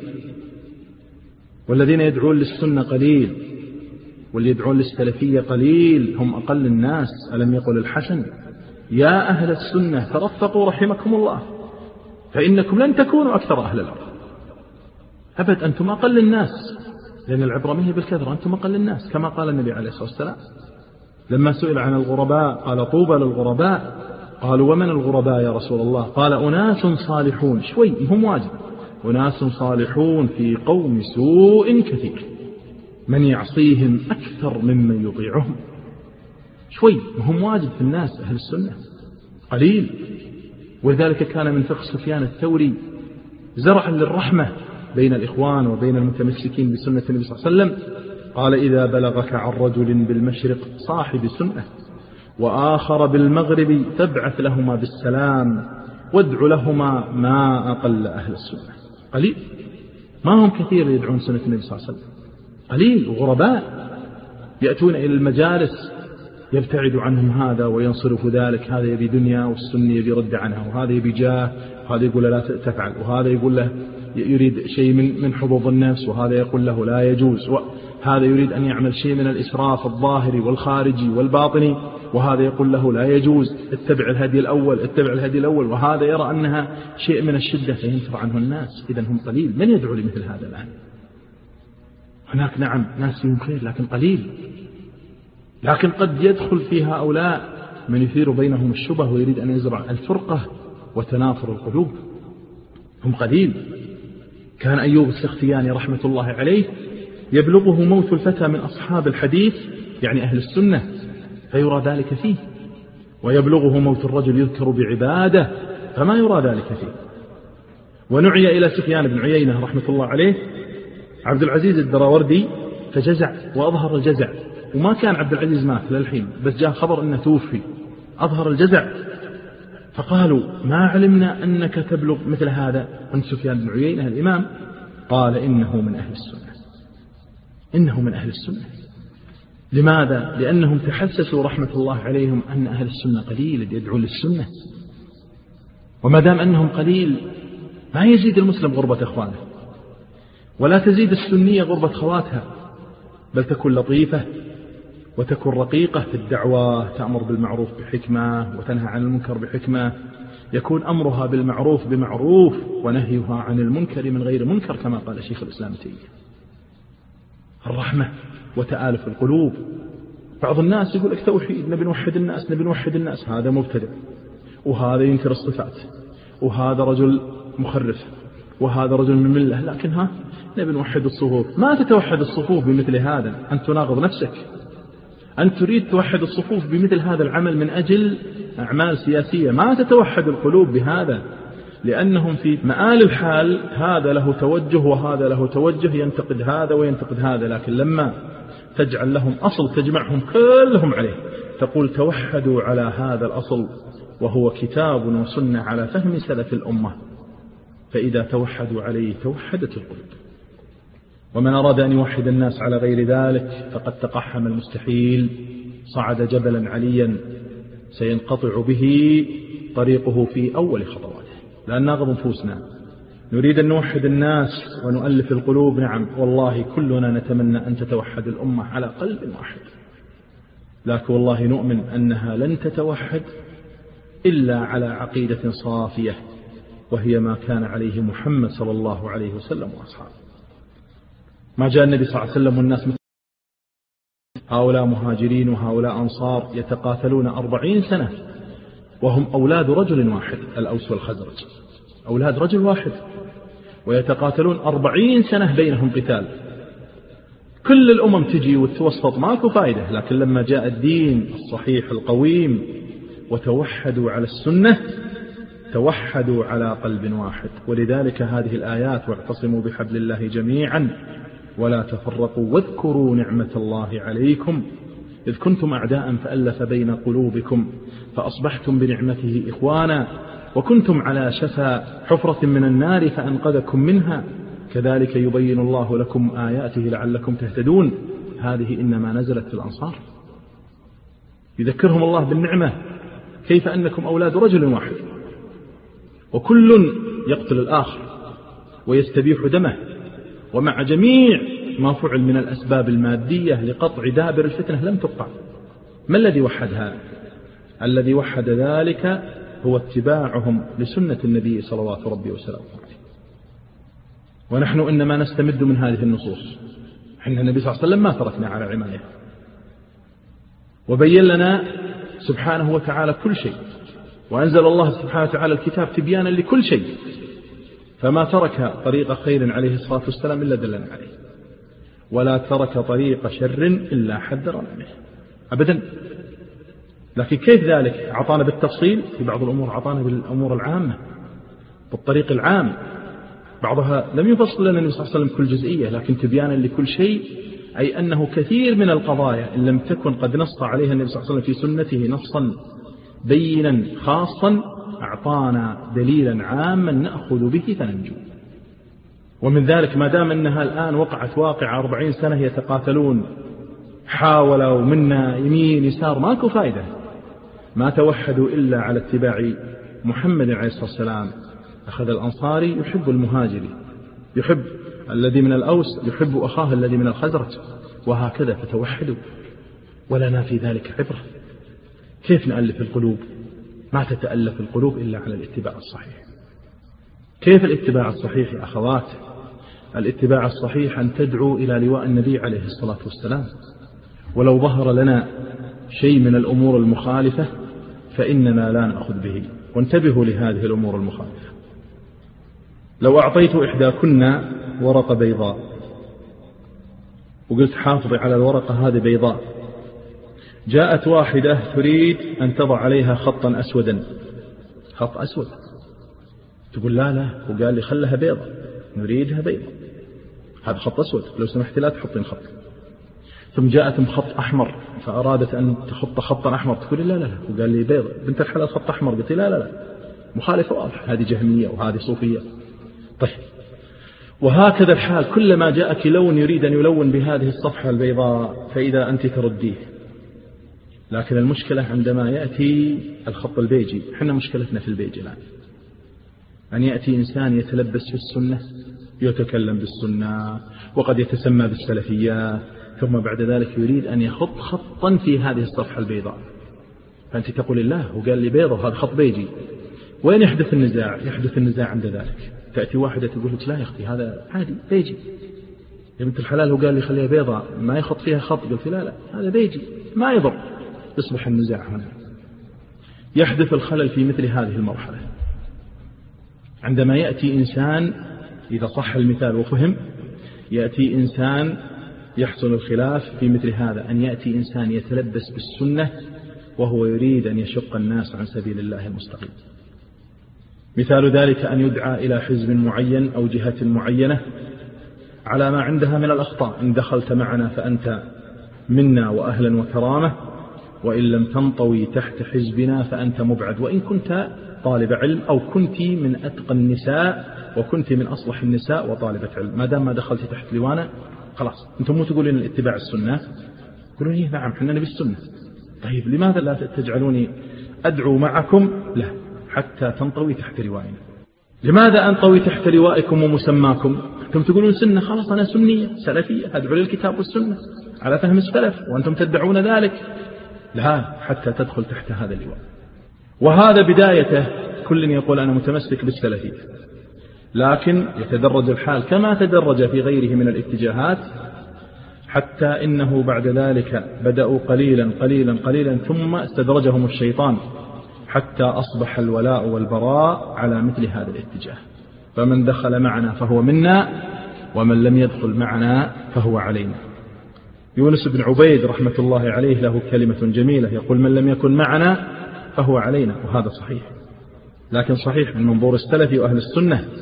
[SPEAKER 1] والذين يدعون للسنة قليل، واللي يدعون للسلفية قليل، هم أقل الناس. ألم يقل الحسن: يا أهل السنة ترفقوا رحمكم الله، فإنكم لن تكونوا أكثر أهل الأرض. أبد، أنتم أقل الناس، لأن العبرة ما هي بالكثرة، أنتم أقل الناس، كما قال النبي عليه الصلاة والسلام لما سئل عن الغرباء قال: طوبى للغرباء. قالوا: ومن الغرباء يا رسول الله؟ قال: أناس صالحون، شوي هم واجب، أناس صالحون في قوم سوء كثير، من يعصيهم أكثر ممن يطيعهم. شوي هم واجب في الناس أهل السنة قليل. ولذلك كان من فقه سفيان الثوري زرعا للرحمة بين الإخوان وبين المتمسكين بسنة النبي صلى الله عليه وسلم. قال: إذا بلغك عن رجل بالمشرق صاحب سنة وآخر بالمغرب فابعث لهما بالسلام وادع لهما ما أقل أهل السنة. قليل، ما هم كثير يدعون سنة النبي صلى الله عليه وسلم، قليل وغرباء يأتون إلى المجالس يبتعد عنهم هذا وينصرف ذلك، هذا يبي دنيا والسني يبي يرد عنها، وهذا يبي جاه وهذا يقول له لا تفعل، وهذا يقول له يريد شيء من حظوظ النفس، وهذا يقول له لا يجوز، وهذا يريد أن يعمل شيء من الإسراف الظاهري والخارجي والباطني، وهذا يقول له لا يجوز، اتبع الهدي الأول، اتبع الهدي الأول، وهذا يرى أنها شيء من الشدة فينفر عنه الناس. إذن هم قليل. من يدعو لمثل هذا الآن؟ هناك نعم ناس فيهم خير لكن قليل، لكن قد يدخل في هؤلاء من يثير بينهم الشبه ويريد أن يزرع الفرقة وتنافر القلوب. هم قليل. كان أيوب السختياني رحمة الله عليه يبلغه موت الفتى من أصحاب الحديث يعني أهل السنة فيرى ذلك فيه، ويبلغه موت الرجل يذكر بعبادة فما يرى ذلك فيه. ونعي إلى سفيان بن عيينة رحمة الله عليه عبد العزيز الدراوردي فجزع وأظهر الجزع، وما كان عبد العزيز مات للحين، بس جاء خبر أنه توفي، أظهر الجزع. فقالوا: ما علمنا أنك تبلغ مثل هذا عن سفيان بن عيينة الإمام. قال: إنه من أهل السنة، إنه من أهل السنة. لماذا؟ لأنهم تحسسوا رحمة الله عليهم أن أهل السنة قليل يدعون للسنة، وما دام أنهم قليل ما يزيد المسلم غربة إخوانه، ولا تزيد السنية غربة خواتها، بل تكون لطيفة وتكون رقيقة في الدعوة، تأمر بالمعروف بحكمة وتنهى عن المنكر بحكمة، يكون أمرها بالمعروف بمعروف ونهيها عن المنكر من غير منكر، كما قال شيخ الإسلام تيمية. الرحمة وتآلف القلوب. بعض الناس يقول لك توحيد، نبي نوحد الناس، نبي نوحد الناس، هذا مبتدع، وهذا ينكر الصفات، وهذا رجل مخرف، وهذا رجل من ملة، لكن نبي نوحد الصفوف. ما تتوحد الصفوف بمثل هذا، أن تناقض نفسك. أن تريد توحد الصفوف بمثل هذا العمل من أجل أعمال سياسية، ما تتوحد القلوب بهذا، لأنهم في مآل الحال هذا له توجه وهذا له توجه، ينتقد هذا وينتقد هذا، لكن لما تجعل لهم أصل تجمعهم كلهم عليه، تقول توحدوا على هذا الأصل وهو كتاب وسنة على فهم سلف الأمة، فإذا توحدوا عليه توحدت القلوب. ومن أراد أن يوحد الناس على غير ذلك فقد تقحم المستحيل، صعد جبلا عليا سينقطع به طريقه في أول خطواته. لأن ناغض نفوسنا نريد أن نوحد الناس ونؤلف القلوب، نعم والله كلنا نتمنى أن تتوحد الأمة على قلب واحد، لكن والله نؤمن أنها لن تتوحد إلا على عقيدة صافية، وهي ما كان عليه محمد صلى الله عليه وسلم وأصحابه. ما جاء النبي صلى الله عليه وسلم والناس هؤلاء مهاجرين وهؤلاء أنصار يتقاتلون 40 سنة وهم أولاد رجل واحد، الأوس والخزرج أولاد رجل واحد، ويتقاتلون 40 سنة بينهم قتال. كل الأمم تجي وتوسط ماكو فائدة، لكن لما جاء الدين الصحيح القويم وتوحدوا على السنة توحدوا على قلب واحد. ولذلك هذه الآيات: واعتصموا بحبل الله جميعا ولا تفرقوا واذكروا نعمة الله عليكم إذ كنتم أعداء فألف بين قلوبكم فأصبحتم بنعمته إخوانا وكنتم على شفا حفرة من النار فأنقذكم منها كذلك يبين الله لكم آياته لعلكم تهتدون. هذه إنما نزلت في الأنصار، يذكرهم الله بالنعمة، كيف أنكم أولاد رجل واحد وكل يقتل الآخر ويستبيح دمه، ومع جميع ما فعل من الأسباب المادية لقطع دابر الفتنة لم تقطع. ما الذي وحدها؟ الذي وحد ذلك هو اتباعهم لسنة النبي صلوات ربي وسلامه عليه. ونحن إنما نستمد من هذه النصوص. إحنا النبي صلى الله عليه وسلم ما تركنا على عماية، وبين لنا سبحانه وتعالى كل شيء، وأنزل الله سبحانه وتعالى الكتاب تبيانا لكل شيء، فما ترك طريق خير عليه الصلاة والسلام إلا دلنا عليه، ولا ترك طريق شر إلا حذرنا منه أبدا. لكن كيف ذلك؟ أعطانا بالتفصيل في بعض الأمور، أعطانا بالأمور العامة بالطريق العام، بعضها لم يفصل لنا النبي صلى الله عليه وسلم كل جزئية، لكن تبيانا لكل شيء، أي أنه كثير من القضايا إن لم تكن قد نص عليها النبي صلى الله عليه وسلم في سنته نصا بينا خاصا أعطانا دليلا عاما نأخذ به فننجو. ومن ذلك ما دام أنها الآن وقعت واقع 40 سنة يتقاتلون، حاولوا منا يمين يسار، ماكو فائدة، ما توحدوا إلا على اتباع محمد عليه الصلاة والسلام. أخذ الأنصاري يحب المهاجري، يحب الذي من الأوس يحب أخاه الذي من الخزرج، وهكذا فتوحدوا، ولنا في ذلك عبرة. كيف نألف القلوب؟ ما تتألف القلوب إلا على الاتباع الصحيح. كيف الاتباع الصحيح يا أخوات؟ الاتباع الصحيح أن تدعو إلى لواء النبي عليه الصلاة والسلام، ولو ظهر لنا شيء من الأمور المخالفة فإننا لا نأخذ به. وانتبهوا لهذه الأمور المخالفة. لو أعطيت إحداكن ورقة بيضاء وقلت حافظي على الورقة هذه بيضاء، جاءت واحدة تريد أن تضع عليها خطا أسودا، خط أسود، تقول لا وقال لي خلها بيضة، نريدها بيضة، هذا خط أسود، لو سمحت لا تحطين خط. ثم جاءت خط أحمر فأرادت أن تخط خطا أحمر، تقول لا وقال لي بيضة، بنت الحلال خط أحمر، قلت لا مخالفة واضح، هذه جهمية وهذه صوفية. طيب، وهكذا الحال، كلما جاءك لون يريد أن يلون بهذه الصفحة البيضاء فإذا أنت ترديه. لكن المشكلة عندما يأتي الخط البيجي، حنا مشكلتنا في البيجي الآن، أن يأتي إنسان يتلبس في السنة، يتكلم بالسنة وقد يتسمى بالسلفيات، ثم بعد ذلك يريد أن يخط خطا في هذه الصفحة البيضاء، فأنت تقول الله وقال لي بيضة هذا خط بيجي. وين يحدث النزاع؟ يحدث النزاع عند ذلك. تأتي واحدة تقول لك لا يا أختي هذا عادي بيجي، يا بنت الحلال وقال لي خليها بيضة ما يخط فيها خط، قلت لا هذا بيجي ما يضر. يصبح النزاع هنا. يحدث الخلل في مثل هذه المرحلة عندما يأتي إنسان، إذا صح المثال وفهم، يأتي إنسان يحصل الخلاف في مثل هذا، أن يأتي إنسان يتلبس بالسنة وهو يريد أن يشق الناس عن سبيل الله المستقيم. مثال ذلك أن يدعى إلى حزب معين أو جهة معينة على ما عندها من الأخطاء، إن دخلت معنا فأنت منا وأهلا وكرامة، وإن لم تنطوي تحت حزبنا فأنت مبعد، وإن كنت طالب علم أو كنت من أتقى النساء وكنت من أصلح النساء وطالبة علم، ما دام ما دخلت تحت لوانا خلاص أنتم مو تقولون الاتباع السنة، يقولون إيه نعم حنا نبي السنة. طيب لماذا لا تجعلوني أدعو معكم؟ لا، حتى تنطوي تحت لوائنا. لماذا أنطوي تحت لوائكم ومسماكم؟ أنتم تقولون سنة، خلاص أنا سنية سلفية أدعو للكتاب والسنة على فهم السلف، وأنتم تدعون ذلك. لا، حتى تدخل تحت هذا اللواء. وهذا بدايته كل يقول أنا متمسك بالسلفية، لكن يتدرج الحال كما تدرج في غيره من الاتجاهات، حتى إنه بعد ذلك بدأوا قليلا قليلا قليلا ثم استدرجهم الشيطان حتى أصبح الولاء والبراء على مثل هذا الاتجاه. فمن دخل معنا فهو منا، ومن لم يدخل معنا فهو علينا. يونس بن عبيد رحمة الله عليه له كلمة جميلة، يقول من لم يكن معنا فهو علينا، وهذا صحيح، لكن صحيح من منظور السلف وأهل السنة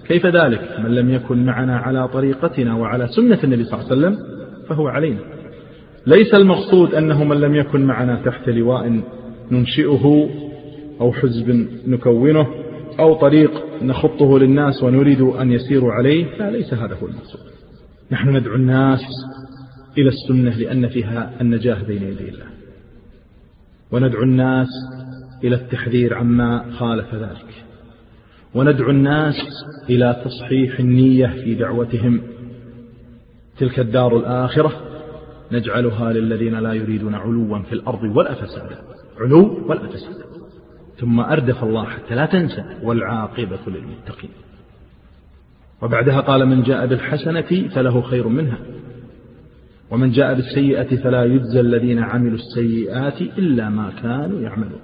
[SPEAKER 1] كيف ذلك؟ من لم يكن معنا على طريقتنا وعلى سنة النبي صلى الله عليه وسلم فهو علينا. ليس المقصود أنه من لم يكن معنا تحت لواء ننشئه أو حزب نكونه أو طريق نخطه للناس ونريد أن يسيروا عليه، لا، ليس هذا هو المقصود. نحن ندعو الناس إلى السنة لأن فيها النجاة بين يدي الله، وندعو الناس إلى التحذير عما خالف ذلك، وندعو الناس إلى تصحيح النية في دعوتهم. تلك الدار الآخرة نجعلها للذين لا يريدون علوا في الأرض ولا فسادا، علو ولا فساد. ثم أردف الله حتى لا تنسى والعاقبة للمتقين. وبعدها قال من جاء بالحسنة فله خير منها ومن جاء بالسيئة فلا يجزى الذين عملوا السيئات إلا ما كانوا يعملون.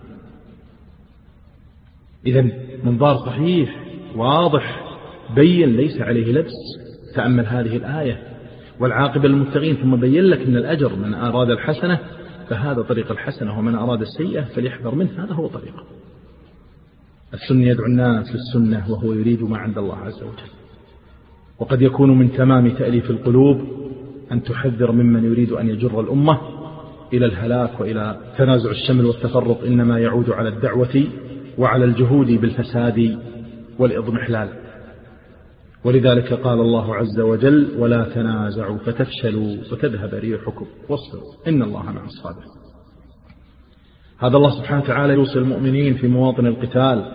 [SPEAKER 1] إذن منظار صحيح واضح بين ليس عليه لبس. تأمل هذه الآية والعاقبة للمتقين، ثم بين لك أن الأجر من أراد الحسنة فهذا طريق الحسنة، ومن أراد السيئة فليحذر منه، هذا هو طريقه. السنة يدعو الناس للسنة وهو يريد ما عند الله عز وجل. وقد يكون من تمام تأليف القلوب أن تحذر ممن يريد أن يجر الأمة إلى الهلاك وإلى تنازع الشمل والتفرق، إنما يعود على الدعوة وعلى الجهود بالفساد والإضمحلال. ولذلك قال الله عز وجل ولا تنازعوا فتفشلوا وتذهب ريحكم واصبروا إن الله مع الصابرين. هذا الله سبحانه وتعالى يوصي المؤمنين في مواطن القتال،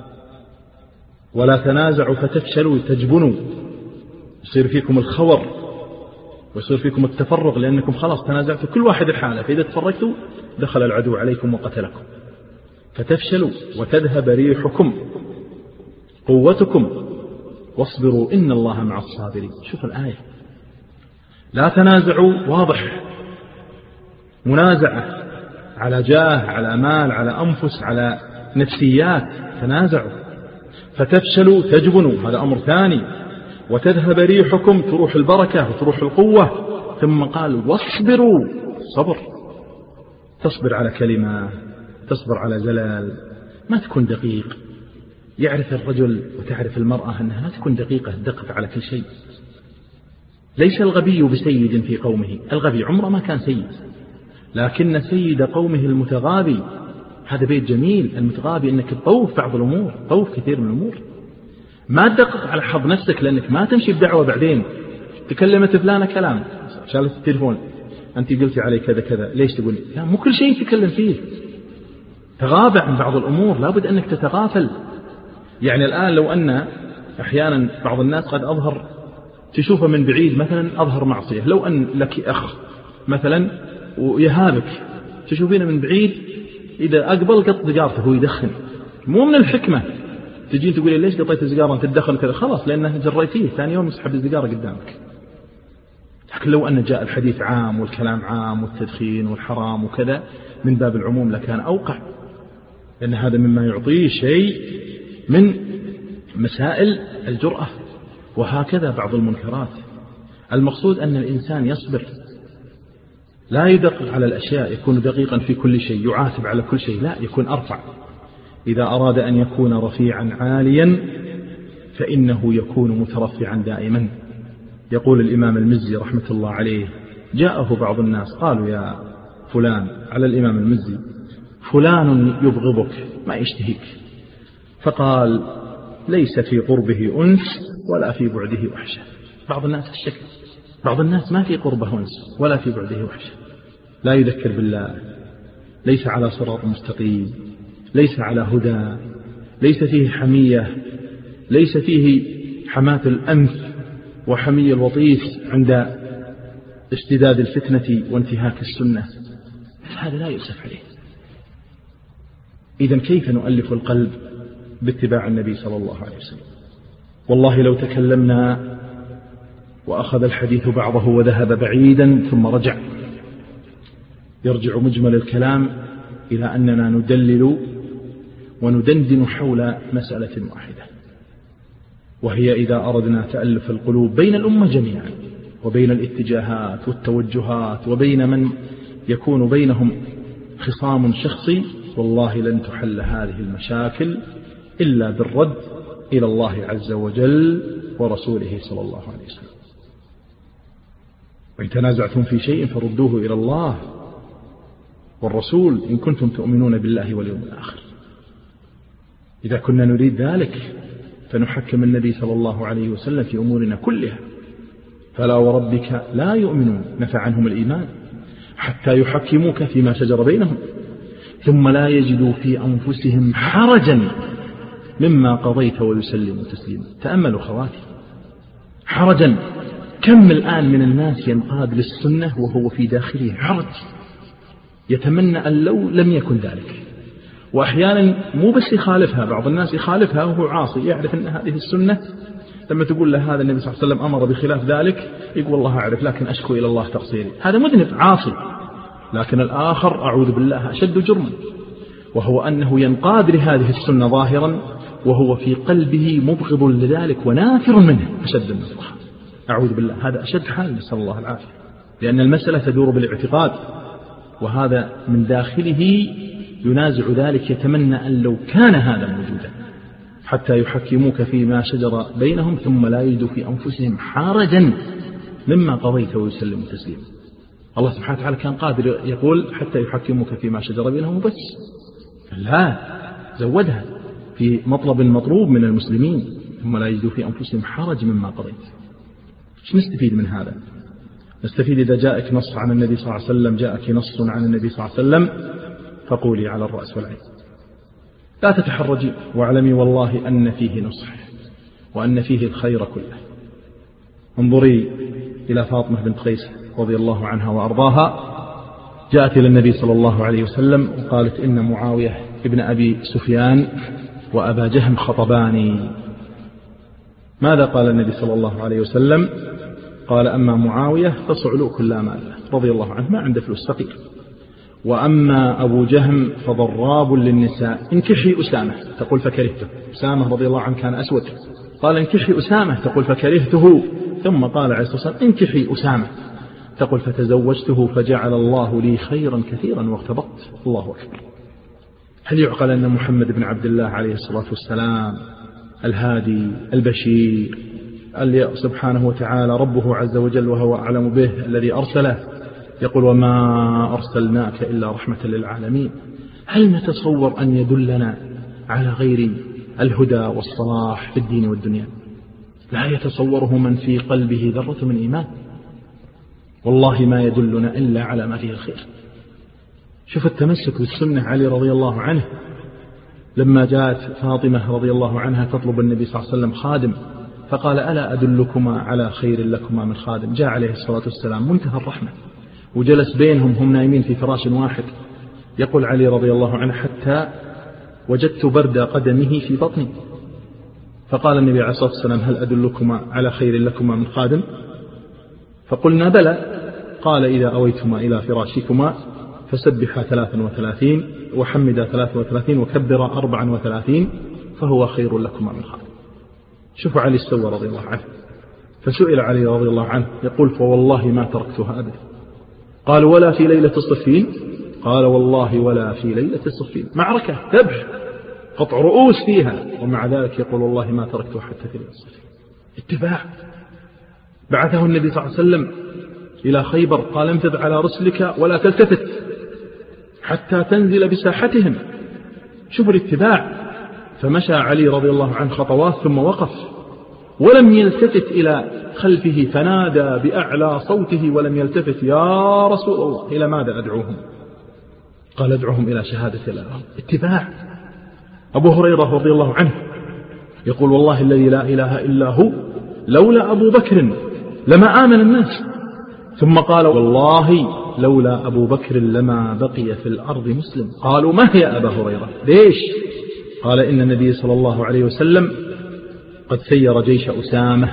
[SPEAKER 1] ولا تنازعوا فتفشلوا تجبنوا، يصير فيكم الخور ويصير فيكم التفرق لأنكم خلاص تنازعتوا كل واحد الحالة، فإذا تفرقتوا دخل العدو عليكم وقتلكم. فتفشلوا وتذهب ريحكم قوتكم واصبروا إن الله مع الصابرين. شوف الآية، لا تنازعوا واضح، منازعة على جاه، على مال، على أنفس، على نفسيات، تنازعوا. فتفشلوا تجبنوا، هذا أمر ثاني. وتذهب ريحكم، تروح البركة وتروح القوة. ثم قال واصبروا، صبر، تصبر على كلمة، تصبر على زلال، ما تكون دقيق. يعرف الرجل وتعرف المرأة أنها لا تكون دقيقة تدقق على كل شيء. ليس الغبي بسيد في قومه، الغبي عمره ما كان سيد، لكن سيد قومه المتغابي. هذا بيت جميل، المتغابي أنك تطوف بعض الأمور، طوف كثير من الأمور، ما تدقق على حظ نفسك، لأنك ما تمشي بدعوة بعدين تكلمت فلانة كلام، شالت التليفون أنت قلتي علي كذا كذا، ليش تقول؟ لا، مو كل شيء تتكلم فيه، تغافل عن بعض الأمور، لابد أنك تتغافل. يعني الآن لو أن أحيانا بعض الناس قد أظهر، تشوفه من بعيد مثلا أظهر معصية، لو أن لك أخ مثلا ويهابك، تشوفينه من بعيد إذا أقبل قط سيجارته هو يدخن، مو من الحكمة تجين تقولي ليش قطيت السيجارة أنت تدخن كذا، خلاص لأنه جريتيه، ثاني يوم يسحب السيجارة قدامك. لكن لو أن جاء الحديث عام والكلام عام والتدخين والحرام وكذا من باب العموم لكان أوقع، لأن هذا مما يعطيه شيء من مسائل الجرأة. وهكذا بعض المنكرات. المقصود أن الإنسان يصبر، لا يدقق على الأشياء، يكون دقيقا في كل شيء، يعاتب على كل شيء، لا، يكون أرفع. إذا أراد أن يكون رفيعا عاليا فإنه يكون مترفعا دائما. يقول الإمام المزي رحمة الله عليه، جاءه بعض الناس قالوا يا فلان، على الإمام المزي، فلان يبغضك ما يشتهيك، فقال ليس في قربه أنس ولا في بعده وحشة. بعض الناس الشكل، بعض الناس ما في قربه أنس ولا في بعده وحشة، لا يذكر بالله، ليس على صراط مستقيم، ليس على هدى، ليس فيه حمية، ليس فيه حماة الأنف وحمي الوطيس عند اشتداد الفتنة وانتهاك السنة، هذا لا يؤسف عليه. إذن كيف نؤلف القلب باتباع النبي صلى الله عليه وسلم؟ والله لو تكلمنا وأخذ الحديث بعضه وذهب بعيدا ثم رجع، يرجع مجمل الكلام إلى أننا ندلل وندندن حول مسألة واحدة، وهي إذا أردنا تألف القلوب بين الأمة جميعا وبين الاتجاهات والتوجهات وبين من يكون بينهم خصام شخصي، والله لن تحل هذه المشاكل إلا بالرد إلى الله عز وجل ورسوله صلى الله عليه وسلم. وإن تنازعتم في شيء فردوه إلى الله والرسول إن كنتم تؤمنون بالله واليوم الآخر. إذا كنا نريد ذلك فنحكم النبي صلى الله عليه وسلم في أمورنا كلها. فلا وربك لا يؤمنون نفع عنهم الإيمان حتى يحكموك فيما شجر بينهم ثم لا يجدوا في أنفسهم حرجا مما قضيت ويسلموا تسليما. تأملوا خواتي، حرجا. كم الآن من الناس ينقاد للسنة وهو في داخله حرج، يتمنى أن لو لم يكن ذلك. وأحيانا مو بس يخالفها، بعض الناس يخالفها وهو عاصي، يعرف أن هذه السنة. لما تقول له هذا النبي صلى الله عليه وسلم أمر بخلاف ذلك، يقول والله أعرف لكن أشكو إلى الله تقصيري. هذا مذنب عاصي. لكن الآخر أعوذ بالله أشد جرما، وهو أنه ينقاد لهذه السنة ظاهرا وهو في قلبه مبغض لذلك ونافر منه أشد النفر. أعوذ بالله، هذا أشد حال، نسأل الله العافية. لأن المسألة تدور بالاعتقاد، وهذا من داخله ينازع ذلك، يتمنى أن لو كان هذا موجودا. حتى يحكموك فيما شجر بينهم ثم لا يجدوا في أنفسهم حرجا مما قضيت ويسلموا تسليما. الله سبحانه وتعالى كان قادر يقول حتى يحكموك فيما شجر بينهم بس، لا، زودها في مطلب مطلوب من المسلمين ثم لا يجدوا في أنفسهم حرج مما قضيت. ايش نستفيد من هذا؟ نستفيد إذا جاءك نص عن النبي صلى الله عليه وسلم، جاءك نص عن النبي صلى الله عليه وسلم، فقولي على الرأس والعين، لا تتحرجي، واعلمي والله أن فيه نصح وأن فيه الخير كله. انظري إلى فاطمة بنت قيس رضي الله عنها وأرضاها، جاءت إلى النبي صلى الله عليه وسلم وقالت إن معاوية ابن أبي سفيان وأبا جهم خطباني. ماذا قال النبي صلى الله عليه وسلم؟ قال أما معاوية فصعلوك لا مال له رضي الله عنه، ما عنده فلوس، فقير. وأما أبو جهم فضراب للنساء، انكحي أسامة، تقول فكرهته. أسامة رضي الله عنه كان أسود، قال انكحي أسامة، تقول فكرهته. ثم قال عليه الصلاة والسلام انكحي أسامة، تقول فتزوجته فجعل الله لي خيرا كثيرا واغتبطت. الله أكبر. هل يعقل أن محمد بن عبد الله عليه الصلاة والسلام الهادي البشير اللي سبحانه وتعالى ربه عز وجل وهو أعلم به الذي أرسله يقول وما أرسلناك إلا رحمة للعالمين، هل نتصور أن يدلنا على غير الهدى والصلاح في الدين والدنيا؟ لا يتصوره من في قلبه ذرة من إيمان. والله ما يدلنا إلا على ما فيه الخير. شوف التمسك بالسنة. علي رضي الله عنه لما جاءت فاطمة رضي الله عنها تطلب النبي صلى الله عليه وسلم خادم، فقال ألا أدلكما على خير لكما من خادم. جاء عليه الصلاة والسلام منتهى الرحمة وجلس بينهم، هم نايمين في فراش واحد. يقول علي رضي الله عنه حتى وجدت برد قدمه في بطني. فقال النبي عليه الصلاة والسلام هل أدلكما على خير لكما من خادم؟ فقلنا بلى. قال إذا أويتما إلى فراشكما فسبحا 33 وحمدا 33 وكبرا 34 فهو خير لكما من خادم. شوفوا علي استوى رضي الله عنه. فسئل علي رضي الله عنه يقول فوالله ما تركتها أبدا. قال ولا في ليلة الصفين؟ قال والله ولا في ليلة الصفين. معركة ذبح قطع رؤوس فيها، ومع ذلك يقول والله ما تركتها حتى في ليلة الصفين. اتباع. بعثه النبي صلى الله عليه وسلم إلى خيبر قال انفذ على رسلك ولا تلتفت حتى تنزل بساحتهم. شوفوا الاتباع. فمشى علي رضي الله عنه خطوات ثم وقف ولم يلتفت إلى خلفه، فنادى بأعلى صوته ولم يلتفت يا رسول الله إلى ماذا أدعوهم؟ قال ادعوهم إلى شهادة الله. اتباع. أبو هريرة رضي الله عنه يقول والله الذي لا إله إلا هو لولا أبو بكر لما آمن الناس. ثم قال والله لولا أبو بكر لما بقي في الأرض مسلم. قالوا ما هي أبا هريرة؟ ليش؟ قال إن النبي صلى الله عليه وسلم قد سير جيش أسامة،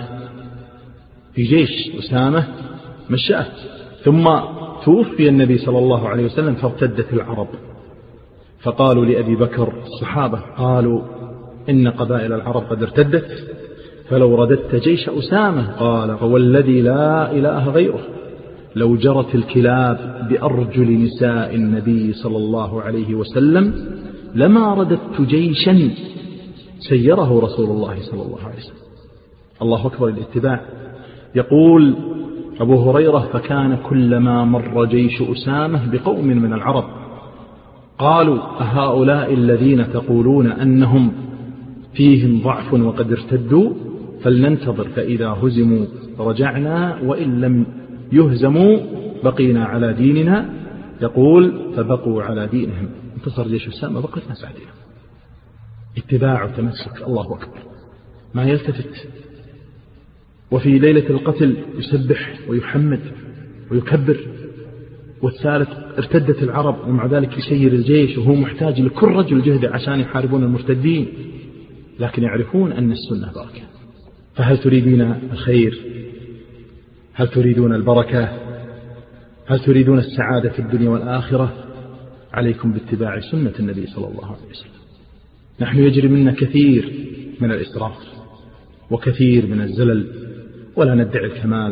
[SPEAKER 1] في جيش أسامة مشأه، ثم توفي النبي صلى الله عليه وسلم فارتدت العرب. فقالوا لأبي بكر الصحابة قالوا إن قبائل العرب قد ارتدت فلو رددت جيش أسامة. قال والذي لا إله غيره لو جرت الكلاب بأرجل نساء النبي صلى الله عليه وسلم لما رددت جيشا سيره رسول الله صلى الله عليه وسلم. الله أكبر الاتباع. يقول أبو هريرة: فكان كلما مر جيش أسامة بقوم من العرب قالوا: أهؤلاء الذين تقولون أنهم فيهم ضعف وقد ارتدوا؟ فلننتظر فإذا هزموا رجعنا وإن لم يهزموا بقينا على ديننا. يقول: فبقوا على دينهم، انتصر جيش أسامة بقت ناس على دينهم. اتباع وتمسك. الله أكبر. ما يلتفت. وفي ليلة القتل يسبح ويحمد ويكبر. والثالث ارتدت العرب ومع ذلك يسير الجيش وهو محتاج لكل رجل جهده عشان يحاربون المرتدين، لكن يعرفون أن السنة بركة. فهل تريدون الخير؟ هل تريدون البركة؟ هل تريدون السعادة في الدنيا والآخرة؟ عليكم باتباع سنة النبي صلى الله عليه وسلم. نحن يجري منا كثير من الإسراف وكثير من الزلل ولا ندعي الكمال،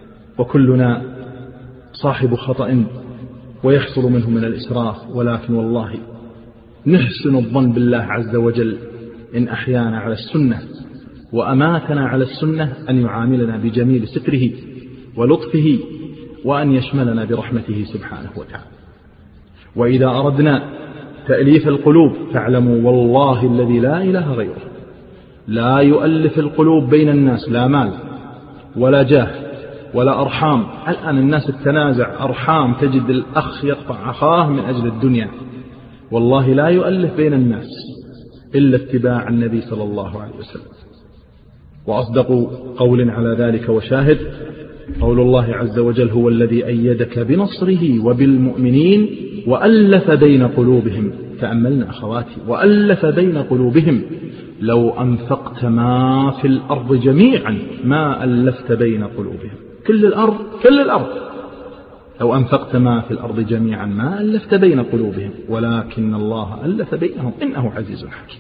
[SPEAKER 1] وكلنا صاحب خطأ ويحصل منه من الإسراف، ولكن والله نحسن الظن بالله عز وجل إن أحيانا على السنة وأماتنا على السنة أن يعاملنا بجميل ستره ولطفه وأن يشملنا برحمته سبحانه وتعالى. وإذا أردنا تأليف القلوب فاعلموا والله الذي لا إله غيره لا يؤلف القلوب بين الناس، لا مال ولا جاه ولا أرحام. الآن الناس تتنازع أرحام، تجد الأخ يقطع أخاه من أجل الدنيا. والله لا يؤلف بين الناس إلا اتباع النبي صلى الله عليه وسلم. وأصدق قول على ذلك وشاهد قول الله عز وجل: هو الذي أيدك بنصره وبالمؤمنين وألف بين قلوبهم. تأملنا أخواتي: وألف بين قلوبهم. لو أنفقت ما في الأرض جميعا ما ألفت بين قلوبهم. كل الأرض لو أنفقت ما في الأرض جميعا ما ألفت بين قلوبهم ولكن الله ألف بينهم إنه عزيز حكيم.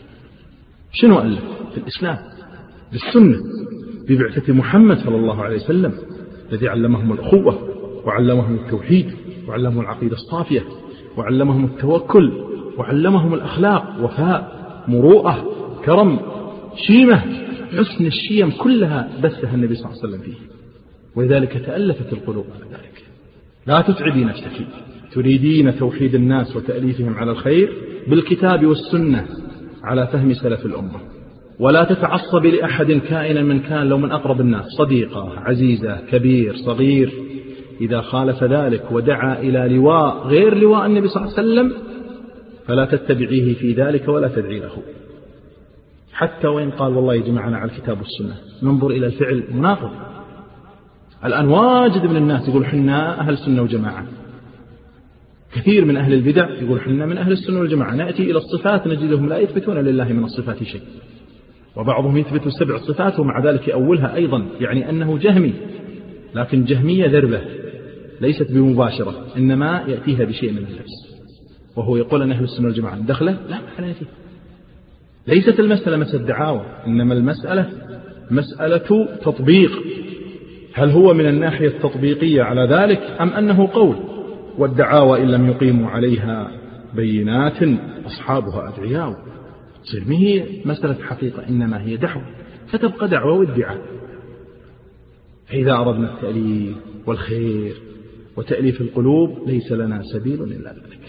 [SPEAKER 1] شنو ألف؟ في الإسلام، بالسنة، ببعثة محمد صلى الله عليه وسلم الذي علمهم الأخوة وعلمهم التوحيد وعلمهم العقيدة الصافية وعلمهم التوكل وعلمهم الأخلاق، وفاء، مروءة، كرم، شيمة، حسن الشيم كلها بثها النبي صلى الله عليه وسلم فيه. ولذلك تألفت القلوب على ذلك. لا تتعبي نفسك، تريدين توحيد الناس وتأليفهم على الخير بالكتاب والسنة على فهم سلف الأمة. ولا تتعصب لأحد كائنا من كان، لو من أقرب الناس، صديقة، عزيزة، كبير، صغير، إذا خالف ذلك ودعا إلى لواء غير لواء النبي صلى الله عليه وسلم فلا تتبعيه في ذلك ولا تدعي له، حتى وإن قال والله يجمعنا على الكتاب والسنة. ننظر إلى الفعل مناقض. الآن واجد من الناس يقول حنا أهل السنة وجماعة. كثير من أهل البدع يقول حنا من أهل السنة والجماعة. نأتي إلى الصفات نجدهم لا يثبتون لله من الصفات شيء، وبعضهم يثبت 7 صفات ومع ذلك يأولها أيضا، يعني أنه جهمي، لكن جهمية ذربة ليست بمباشرة، إنما يأتيها بشيء من اللبس، وهو يقول أن أهل السنة والجماعة دخله لا محل فيه. ليست المسألة مسألة دعاوى، إنما المسألة مسألة تطبيق. هل هو من الناحية التطبيقية على ذلك أم أنه قول؟ والدعاوى إن لم يقيموا عليها بينات أصحابها أدعياء. تصير ما هي مسألة حقيقة، إنما هي دعوة، فتبقى دعوة وادعاء. فإذا أردنا التأليف والخير وتأليف القلوب ليس لنا سبيل إلا ذلك.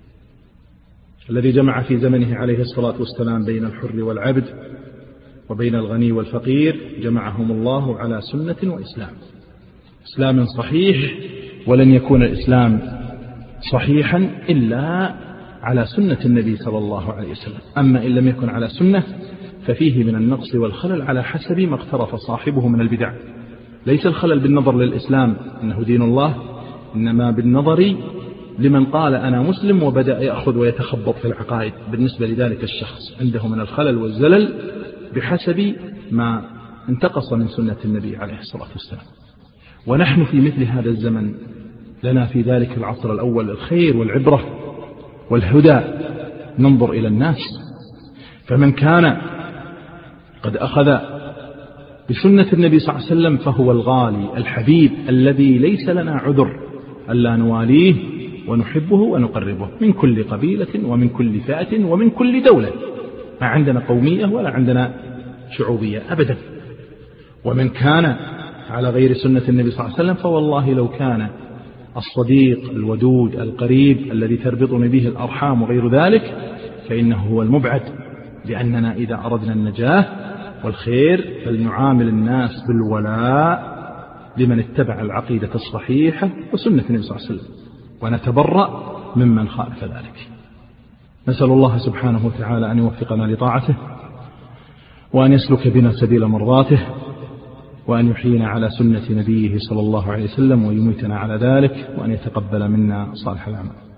[SPEAKER 1] الذي جمع في زمنه عليه الصلاة والسلام بين الحر والعبد وبين الغني والفقير جمعهم الله على سنة وإسلام، إسلام صحيح، ولن يكون الإسلام صحيحا إلا على سنة النبي صلى الله عليه وسلم. أما إن لم يكن على سنة ففيه من النقص والخلل على حسب ما اقترف صاحبه من البدع. ليس الخلل بالنظر للإسلام إنه دين الله، إنما بالنظر لمن قال أنا مسلم وبدأ يأخذ ويتخبط في العقائد. بالنسبة لذلك الشخص عنده من الخلل والزلل بحسب ما انتقص من سنة النبي عليه الصلاة والسلام. ونحن في مثل هذا الزمن لنا في ذلك العصر الأول الخير والعبرة والهدى. ننظر إلى الناس، فمن كان قد أخذ بسنة النبي صلى الله عليه وسلم فهو الغالي الحبيب الذي ليس لنا عذر ألا نواليه ونحبه ونقربه من كل قبيلة ومن كل فئة ومن كل دولة. ما عندنا قومية ولا عندنا شعوبية أبدا. ومن كان على غير سنة النبي صلى الله عليه وسلم فوالله لو كان الصديق الودود القريب الذي تربطني به الأرحام وغير ذلك فإنه هو المبعد، لأننا إذا أردنا النجاة والخير فلنعامل الناس بالولاء لمن اتبع العقيدة الصحيحة وسنة النبي صلى الله عليه وسلم، ونتبرأ ممن خالف ذلك. نسأل الله سبحانه وتعالى أن يوفقنا لطاعته، وأن يسلك بنا سبيل مرضاته، وأن يحيينا على سنة نبيه صلى الله عليه وسلم ويميتنا على ذلك، وأن يتقبل منا صالح الأعمال.